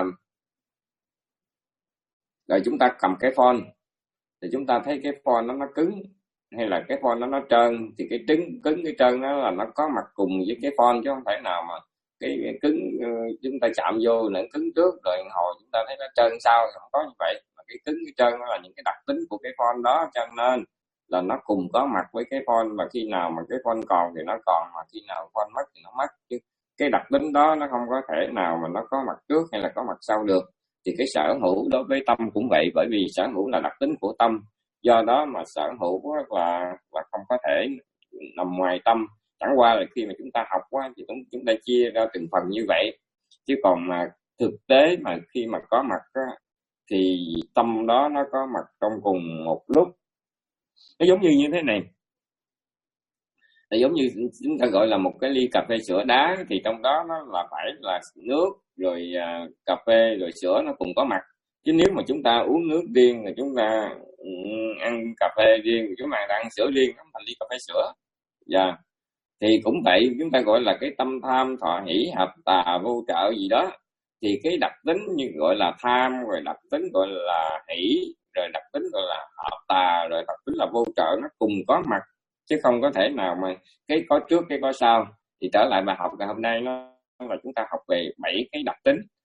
rồi chúng ta cầm cái phone thì chúng ta thấy cái phone nó nó cứng hay là cái phone nó nó trơn, thì cái trứng cứng cái trơn đó là nó có mặt cùng với cái phone, chứ không thể nào mà cái, cái cứng chúng ta chạm vô nó cứng trước rồi hồi chúng ta thấy nó trơn sau, không có như vậy. Mà cái cứng cái trơn đó là những cái đặc tính của cái phone đó, cho nên là nó cùng có mặt với cái phone, và khi nào mà cái phone còn thì nó còn, mà khi nào phone mất thì nó mất. Chứ cái đặc tính đó nó không có thể nào mà nó có mặt trước hay là có mặt sau được. Thì cái sở hữu đối với tâm cũng vậy, bởi vì sở hữu là đặc tính của tâm, do đó mà sở hữu là là không có thể nằm ngoài tâm. Chẳng qua là khi mà chúng ta học quá thì chúng ta chia ra từng phần như vậy, chứ còn mà thực tế mà khi mà có mặt á, thì tâm đó nó có mặt trong cùng một lúc. Nó giống như như thế này, là giống như chúng ta gọi là một cái ly cà phê sữa đá, thì trong đó nó là phải là nước rồi à, cà phê rồi sữa nó cùng có mặt. Chứ nếu mà chúng ta uống nước riêng rồi chúng ta um, ăn cà phê riêng rồi chúng ta ăn sữa riêng, nó thành ly cà phê sữa. Dạ. Yeah. Thì cũng vậy, chúng ta gọi là cái tâm tham, thọ hỷ, hợp tà, vô trợ gì đó. Thì cái đặc tính như gọi là tham, rồi đặc tính gọi là hỷ, rồi đặc tính gọi là hợp tà, rồi đặc tính là vô trợ, nó cùng có mặt, chứ không có thể nào mà cái có trước cái có sau. Thì trở lại bài học ngày hôm nay nó là chúng ta học về bảy cái đặc tính.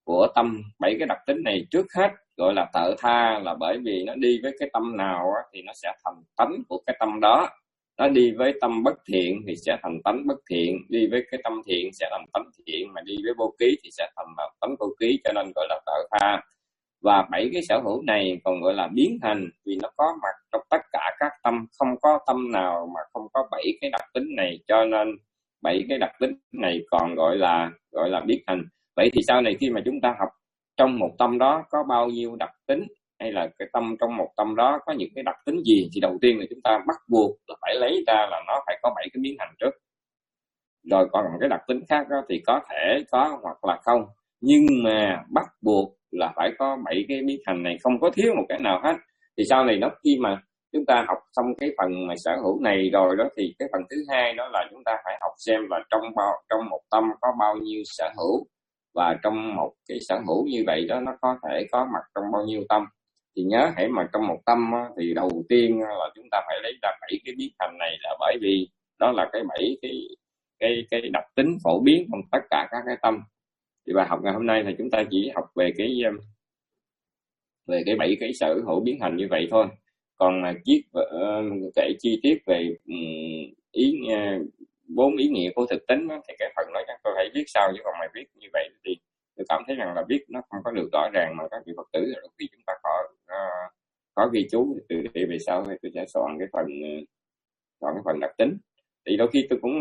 của tâm, bảy cái đặc tính này trước hết gọi là tự tha, là bởi vì nó đi với cái tâm nào á, thì nó sẽ thành tánh của cái tâm đó. Nó đi với tâm bất thiện thì sẽ thành tánh bất thiện, đi với cái tâm thiện sẽ thành tánh thiện, mà đi với vô ký thì sẽ thành tánh vô ký, cho nên gọi là tự tha. Và bảy cái sở hữu này còn gọi là biến thành, vì nó có mặt trong tất cả các tâm, không có tâm nào mà không có bảy cái đặc tính này, cho nên bảy cái đặc tính này còn gọi là gọi là biến thành. Vậy thì sau này khi mà chúng ta học trong một tâm đó có bao nhiêu đặc tính, hay là cái tâm trong một tâm đó có những cái đặc tính gì, thì đầu tiên là chúng ta bắt buộc là phải lấy ra là nó phải có bảy cái biến thành trước. Rồi còn cái đặc tính khác đó thì có thể có hoặc là không, nhưng mà bắt buộc là phải có bảy cái biến thành này, không có thiếu một cái nào hết. Thì sau này nó khi mà chúng ta học xong cái phần mà sở hữu này rồi đó, thì cái phần thứ hai đó là chúng ta phải học xem là trong bao trong một tâm có bao nhiêu sở hữu, và trong một cái sở hữu như vậy đó nó có thể có mặt trong bao nhiêu tâm. Thì nhớ hãy mà trong một tâm á, thì đầu tiên là chúng ta phải lấy ra bảy cái biến thành này, là bởi vì đó là cái bảy cái cái cái đặc tính phổ biến trong tất cả các cái tâm. Thì bài học ngày hôm nay thì chúng ta chỉ học về cái về cái bảy cái sở hữu biến thành như vậy thôi. Còn mà viết uh, kể chi tiết về um, ý bốn uh, ý nghĩa của thực tính đó, thì cái phần đó chắc tôi phải viết sau, chứ còn mày viết như vậy thì tôi cảm thấy rằng là viết nó không có được rõ ràng, mà các vị Phật tử đôi khi chúng ta có uh, có ghi chú, thì từ đây về sau thì tôi sẽ soạn cái phần uh, soạn cái phần đặc tính. Thì đôi khi tôi cũng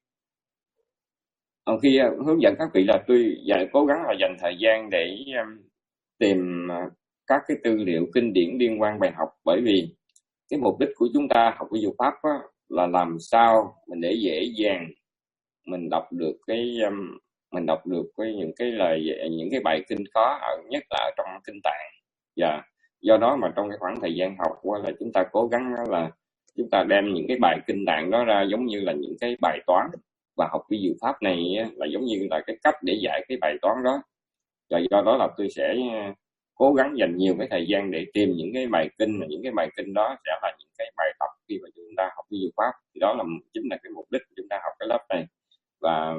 uh, khi uh, hướng dẫn các vị là tôi dạy, cố gắng là dành thời gian để um, tìm uh, các cái tư liệu kinh điển liên quan bài học, bởi vì cái mục đích của chúng ta học ví dụ pháp á, là làm sao mình để dễ dàng mình đọc được cái um, mình đọc được cái những cái lời những cái bài kinh khó, ở nhất là ở trong kinh tạng. Và do đó mà trong cái khoảng thời gian học qua là chúng ta cố gắng là chúng ta đem những cái bài kinh tạng đó ra giống như là những cái bài toán, và học ví dụ pháp này là giống như là cái cách để giải cái bài toán đó. Và do đó là tôi sẽ cố gắng dành nhiều cái thời gian để tìm những cái bài kinh, mà những cái bài kinh đó sẽ là những cái bài tập khi mà chúng ta học ví dụ pháp. Thì đó là chính là cái mục đích của chúng ta học cái lớp này. Và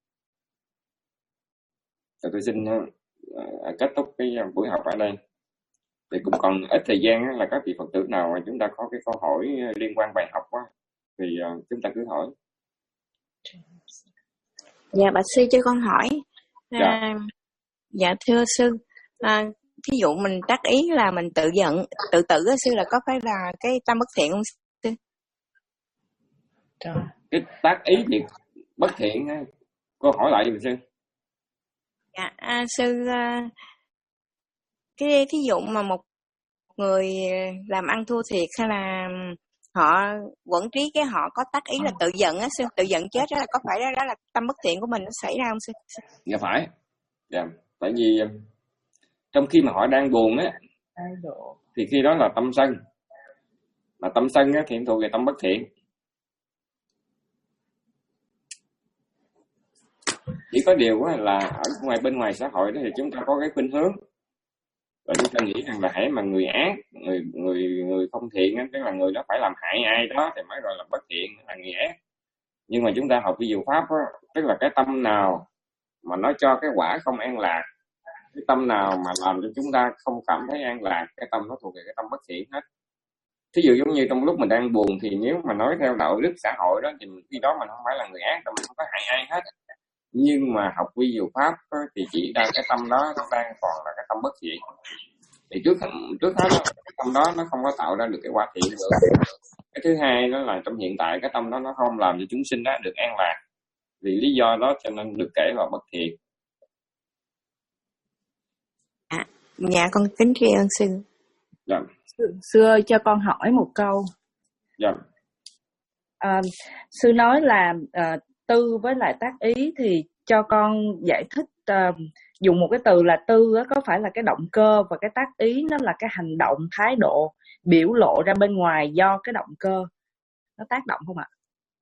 tôi xin uh, kết thúc cái buổi học ở đây. Thì cũng còn ít thời gian là các vị Phật tử nào mà chúng ta có cái câu hỏi liên quan bài học đó, thì uh, chúng ta cứ hỏi. Dạ bạch sư cho con hỏi. Dạ, à, dạ thưa sư, à, ví dụ mình tác ý là mình tự giận tự tử á sư, là có phải là cái tâm bất thiện không sư? Trời. Cái tác ý thì bất thiện. Cô hỏi lại đi sư. Dạ à, sư, à, cái thí dụ mà một người làm ăn thua thiệt, hay là họ quẩn trí cái họ có tác ý là tự giận á sư, tự giận chết đó, là có phải đó, đó là tâm bất thiện của mình nó xảy ra không sư? Dạ phải. Dạ, tại vì trong khi mà họ đang buồn á, thì khi đó là tâm sân, mà tâm sân á thì thuộc về tâm bất thiện. Chỉ có điều á là ở ngoài bên ngoài xã hội đó thì chúng ta có cái khuynh hướng, và chúng ta nghĩ rằng là hãy mà người ác, người người người không thiện á, tức là người đó phải làm hại ai đó thì mới gọi là bất thiện, là người ác. Nhưng mà chúng ta học ví dụ pháp á, tức là cái tâm nào mà nó cho cái quả không an lạc, cái tâm nào mà làm cho chúng ta không cảm thấy an lạc, cái tâm nó thuộc về cái tâm bất thiện hết. Thí dụ giống như trong lúc mình đang buồn thì nếu mà nói theo đạo đức xã hội đó thì khi đó mình không phải là người ác, mình không có hại ai hết. Nhưng mà học vi diệu pháp đó, thì chỉ ra cái tâm đó nó đang còn là cái tâm bất thiện. Thì trước trước hết đó, cái tâm đó nó không có tạo ra được cái quả thiện được. Cái thứ hai đó là trong hiện tại cái tâm đó nó không làm cho chúng sinh đó được an lạc. Vì lý do đó cho nên được kể là bất thiện. À, dạ con kính tri ân sư. Dạ. Sư, sư ơi cho con hỏi một câu. Dạ. À, sư nói là uh, tư với lại tác ý, thì cho con giải thích uh, dùng một cái từ là tư đó, có phải là cái động cơ, và cái tác ý nó là cái hành động, thái độ biểu lộ ra bên ngoài do cái động cơ nó tác động không ạ?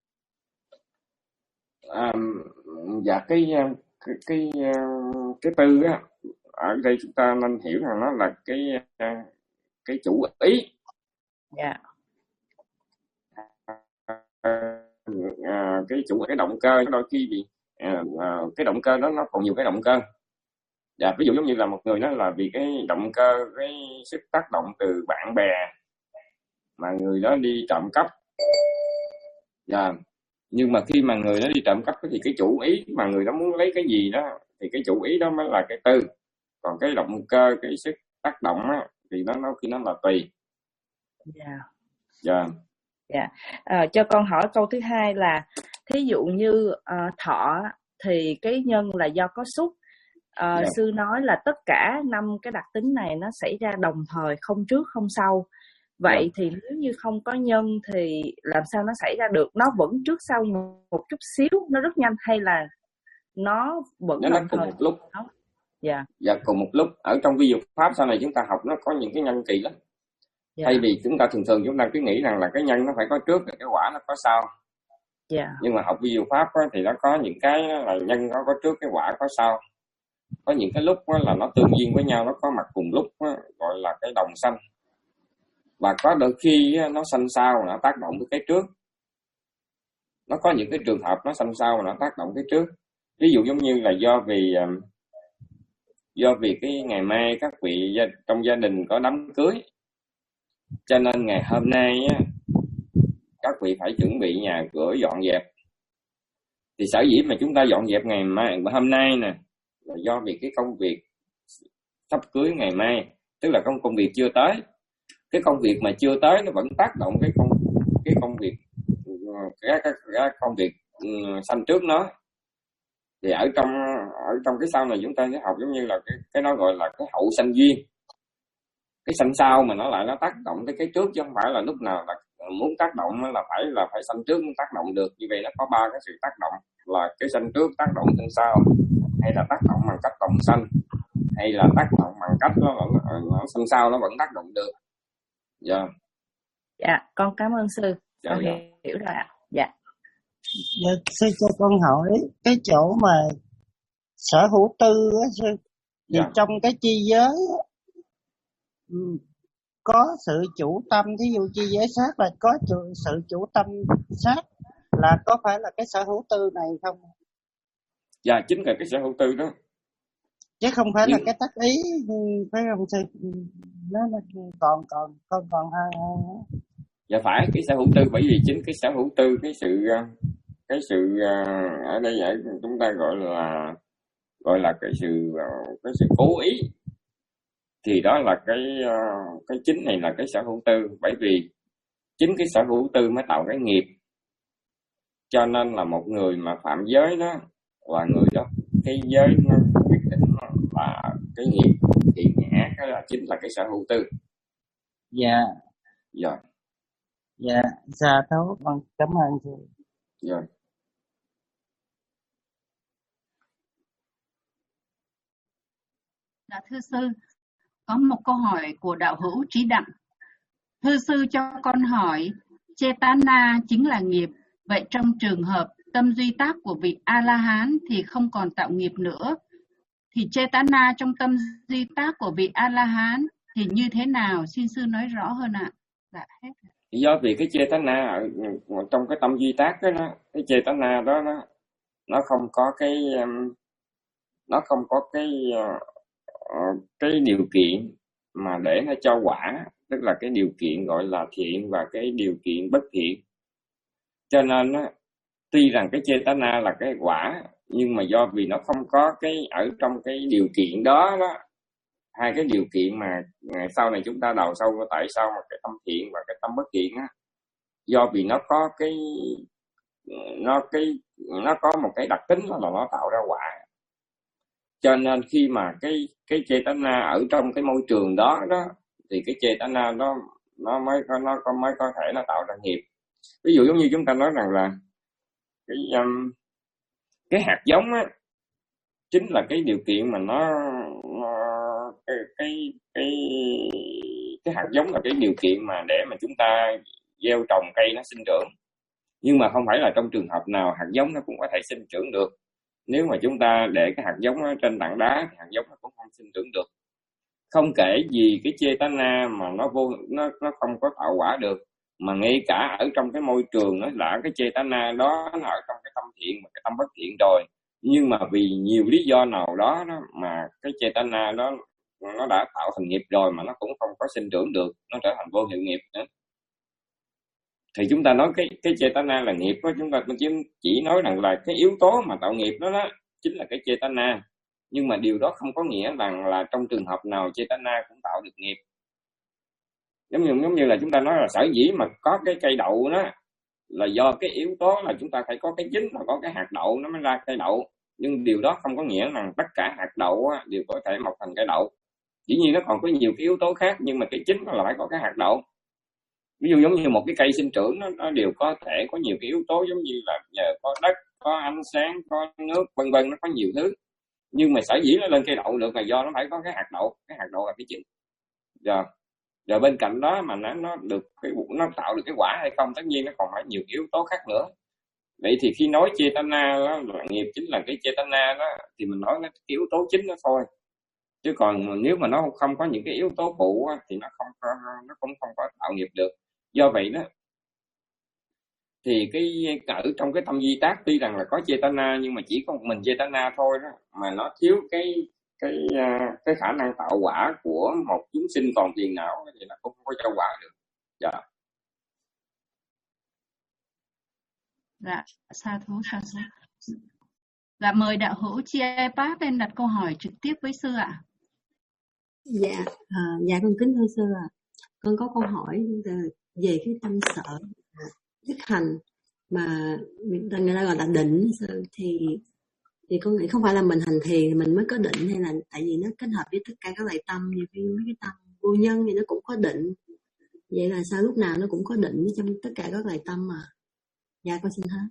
À, dạ cái cái cái cái tư á, ở đây chúng ta nên hiểu rằng nó là cái cái chủ ý. Dạ. À, cái chủ cái động cơ đôi khi bị à, à, cái động cơ đó nó còn nhiều cái động cơ. Dạ, ví dụ giống như là một người đó là vì cái động cơ, cái sức tác động từ bạn bè mà người đó đi trộm cắp. Dạ, nhưng mà khi mà người đó đi trộm cắp thì cái chủ ý mà người đó muốn lấy cái gì đó thì cái chủ ý đó mới là cái tư. Còn cái động cơ, cái sức tác động á, thì nó nó khi nó là tùy. Dạ. Dạ. Dạ. À, cho con hỏi câu thứ hai là thí dụ như uh, thọ thì cái nhân là do có xúc. Uh, Dạ. sư nói là tất cả năm cái đặc tính này nó xảy ra đồng thời, không trước không sau. Vậy Dạ. thì nếu như không có nhân thì làm sao nó xảy ra được? Nó vẫn trước sau một chút xíu, nó rất nhanh, hay là nó vẫn Nó, đồng nó cùng thời? một lúc. Dạ. Dạ, cùng một lúc. Ở trong vi dục pháp sau này chúng ta học nó có những cái nhân kỳ lắm. Dạ. Thay vì chúng ta thường thường chúng ta cứ nghĩ rằng là cái nhân nó phải có trước rồi cái quả nó có sau. Dạ. Nhưng mà học vi dục pháp á, thì nó có những cái là nhân nó có trước, cái quả có sau. Có những cái lúc á, là nó tương duyên với nhau, nó có mặt cùng lúc á, gọi là cái đồng sanh. Và có đôi khi á, nó sanh sau nó tác động với cái trước. Nó có những cái trường hợp nó sanh sau nó tác động cái trước. Ví dụ giống như là do vì do vì cái ngày mai các vị trong gia đình có đám cưới, cho nên ngày hôm nay á, các vị phải chuẩn bị nhà cửa dọn dẹp. Thì sở dĩ mà chúng ta dọn dẹp ngày mai hôm nay nè là do vì cái công việc sắp cưới ngày mai, tức là công công việc chưa tới. Cái công việc mà chưa tới nó vẫn tác động cái công cái công việc cái, cái, cái công việc sanh trước nó. Thì ở trong ở trong cái sau này chúng ta sẽ học giống như là cái cái nó gọi là cái hậu sanh duyên. Cái sanh sau mà nó lại nó tác động tới cái trước, chứ không phải là lúc nào là muốn tác động là phải là phải sanh trước mới tác động được. Như vậy nó có ba cái sự tác động, là cái sanh trước tác động sanh sau, hay là tác động bằng cách đồng sanh, hay là tác động bằng cách nó vẫn nó sanh sau nó vẫn tác động được. Dạ. Yeah. Dạ, con cảm ơn sư. Dạ, con dạ. hiểu rồi ạ. Dạ. Dạ, sư cho con hỏi cái chỗ mà sở hữu tư á sư, thì Dạ. trong cái chi giới có sự chủ tâm, thí dụ chi giới sát là có sự chủ tâm sát, là có phải là cái sở hữu tư này không? Dạ, chính là cái sở hữu tư đó, chứ không phải Nhưng... là cái tác ý, phải không sư? Nó còn còn còn còn hai. Dạ phải, cái sở hữu tư, bởi vì chính cái sở hữu tư, cái sự cái sự ở đây ở chúng ta gọi là gọi là cái sự cái sự cố ý, thì đó là cái cái chính này là cái sở hữu tư. Bởi vì chính cái sở hữu tư mới tạo cái nghiệp, cho nên là một người mà phạm giới đó là người đó cái giới nó quyết định là cái nghiệp thiện ngã, cái là chính là cái sở hữu tư. Dạ. Dạ. Dạ, dạ thấu, con cảm ơn sư. Dạ. Dạ thưa sư, có một câu hỏi của đạo hữu Trí Đặng. Thưa sư cho con hỏi, Chetana chính là nghiệp. Vậy trong trường hợp tâm duy tác của vị A-la-hán thì không còn tạo nghiệp nữa, thì Chetana trong tâm duy tác của vị A-la-hán thì như thế nào? Xin sư nói rõ hơn ạ. Dạ hết. Do vì cái Chetana ở trong cái tâm duy tác đó, nó cái Chetana đó nó nó không có cái nó không có cái cái điều kiện mà để nó cho quả, tức là cái điều kiện gọi là thiện và cái điều kiện bất thiện. Cho nên á, tuy rằng cái Chetana là cái quả, nhưng mà do vì nó không có cái ở trong cái điều kiện đó đó, hai cái điều kiện mà sau này chúng ta đào sâu tại sao mà cái tâm thiện và cái tâm bất thiện á, do vì nó có cái nó cái nó có một cái đặc tính là nó tạo ra quả. Cho nên khi mà cái cái Chetana ở trong cái môi trường đó đó thì cái Chetana nó nó mới có nó có mới có thể nó tạo ra nghiệp. Ví dụ giống như chúng ta nói rằng là cái um, cái hạt giống á chính là cái điều kiện mà nó, nó cái, cái cái cái hạt giống là cái điều kiện mà để mà chúng ta gieo trồng cây nó sinh trưởng. Nhưng mà không phải là trong trường hợp nào hạt giống nó cũng có thể sinh trưởng được. Nếu mà chúng ta để cái hạt giống trên tảng đá thì hạt giống nó cũng không sinh trưởng được. Không kể gì cái Chetana mà nó vô nó nó không có tạo quả được, mà ngay cả ở trong cái môi trường nó là cái Chetana đó nó ở trong cái tâm thiện và cái tâm bất thiện rồi, Nhưng mà vì nhiều lý do nào đó, đó mà cái Chetana đó nó đã tạo thành nghiệp rồi mà nó cũng không có sinh trưởng được, nó trở thành vô hiệu nghiệp nữa. Thì chúng ta nói cái cái Chetana là nghiệp đó, chúng ta chỉ, chỉ nói rằng là cái yếu tố mà tạo nghiệp đó, đó chính là cái Chetana. Nhưng mà điều đó không có nghĩa rằng là trong trường hợp nào Chetana cũng tạo được nghiệp. Giống như, giống như là chúng ta nói là sở dĩ mà có cái cây đậu đó là do cái yếu tố là chúng ta phải có cái chính, là có cái hạt đậu nó mới ra cây đậu. Nhưng điều đó không có nghĩa rằng tất cả hạt đậu á, đều có thể mọc thành cây đậu. Dĩ nhiên nó còn có nhiều cái yếu tố khác, nhưng mà cái chính là phải có cái hạt đậu. Ví dụ giống như một cái cây sinh trưởng nó, nó đều có thể có nhiều cái yếu tố, giống như là nhờ có đất, có ánh sáng, có nước, vân vân, nó có nhiều thứ. Nhưng mà sở dĩ nó lên cây đậu được là do nó phải có cái hạt đậu, cái hạt đậu là cái chính. Rồi, rồi bên cạnh đó mà nó nó được cái nó tạo được cái quả hay không, tất nhiên nó còn phải nhiều yếu tố khác nữa. Vậy thì khi nói Chetana đó, là nghiệp chính là cái Chetana đó, thì mình nói cái yếu tố chính đó thôi. Chứ còn nếu mà nó không có những cái yếu tố phụ á, thì nó không có, nó cũng không có tạo nghiệp được. Do vậy đó thì cái ở trong cái tâm di tác tuy rằng là có Chetana, nhưng mà chỉ có một mình Chetana thôi đó, mà nó thiếu cái cái cái khả năng tạo quả của một chúng sinh còn tiền não thì nó cũng không có cho quả được. Dạ. Dạ, sa thú, sa thú. Dạ, mời đạo hữu Chia Pát lên đặt câu hỏi trực tiếp với sư ạ. Dạ, à, dạ con kính thưa sư ạ. À. Con có câu hỏi về cái tâm sở thức hành mà người ta, người ta gọi là định sư, thì thì con nghĩ không phải là mình hành thiền thì mình mới có định, hay là tại vì nó kết hợp với tất cả các loại tâm, như cái mấy cái tâm vô nhân thì nó cũng có định. Vậy là sao lúc nào nó cũng có định trong tất cả các loại tâm mà. Dạ con xin hết.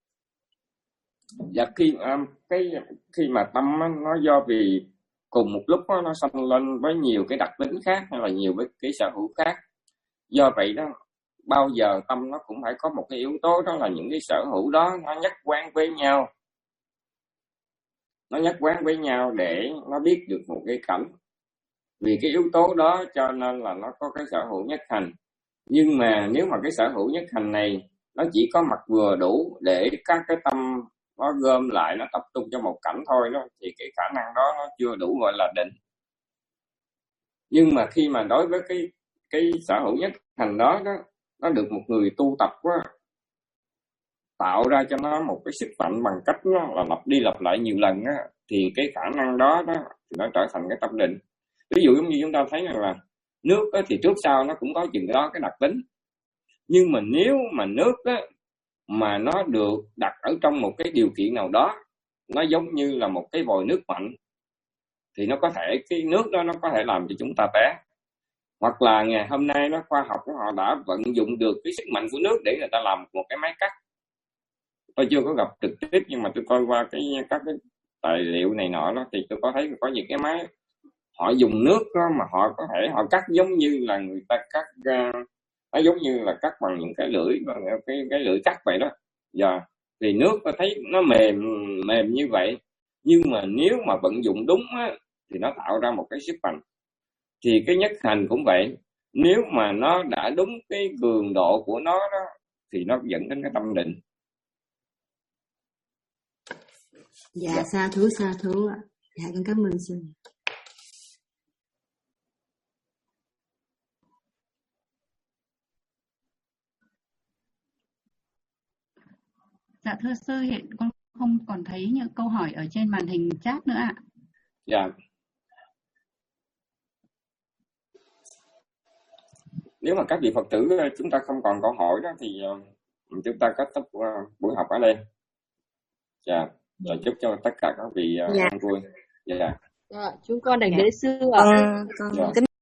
Dạ khi cái khi mà tâm nó do vì cùng một lúc đó, nó sanh lên với nhiều cái đặc tính khác hay là nhiều với cái sở hữu khác. Do vậy đó, bao giờ tâm nó cũng phải có một cái yếu tố, đó là những cái sở hữu đó nó nhất quán với nhau. Nó nhất quán với nhau để nó biết được một cái cảnh. Vì cái yếu tố đó cho nên là nó có cái sở hữu nhất hành. Nhưng mà nếu mà cái sở hữu nhất hành này nó chỉ có mặt vừa đủ để các cái tâm nó gom lại, nó tập trung cho một cảnh thôi đó, thì cái khả năng đó nó chưa đủ gọi là định. Nhưng mà khi mà đối với cái cái sở hữu nhất hành đó, đó nó được một người tu tập quá, tạo ra cho nó một cái sức mạnh bằng cách nó là lặp đi lặp lại nhiều lần á, thì cái khả năng đó đó thì nó trở thành cái tâm định. Ví dụ giống như chúng ta thấy rằng là nước á, thì trước sau nó cũng có chừng đó cái đặc tính. Nhưng mà nếu mà nước á, mà nó được đặt ở trong một cái điều kiện nào đó, nó giống như là một cái vòi nước mạnh, thì nó có thể cái nước đó nó có thể làm cho chúng ta té. Hoặc là ngày hôm nay nó khoa học của họ đã vận dụng được cái sức mạnh của nước để người ta làm một cái máy cắt. Tôi chưa có gặp trực tiếp, nhưng mà tôi coi qua cái các cái tài liệu này nọ đó, thì tôi có thấy có những cái máy họ dùng nước đó, mà họ có thể họ cắt giống như là người ta cắt uh, nó giống như là cắt bằng những cái lưỡi, bằng cái cái lưỡi cắt vậy đó. Giờ thì nước tôi thấy nó mềm mềm như vậy, nhưng mà nếu mà vận dụng đúng á, thì nó tạo ra một cái sức mạnh. Thì cái nhất hành cũng vậy, nếu mà nó đã đúng cái cường độ của nó đó, thì nó dẫn đến cái tâm định. Dạ, dạ. Sa thú, sa thú ạ. Dạ con cảm ơn sư. Dạ thưa sư, hiện con không còn thấy những câu hỏi ở trên màn hình chat nữa ạ. Dạ. Nếu mà các vị Phật tử chúng ta không còn câu hỏi đó, thì chúng ta kết thúc buổi học ở đây. Dạ. Và chúc cho tất cả các vị dạ. ăn vui. Dạ. Dạ, chúng con đảnh dạ. lễ sư ạ. Con, con dạ. kính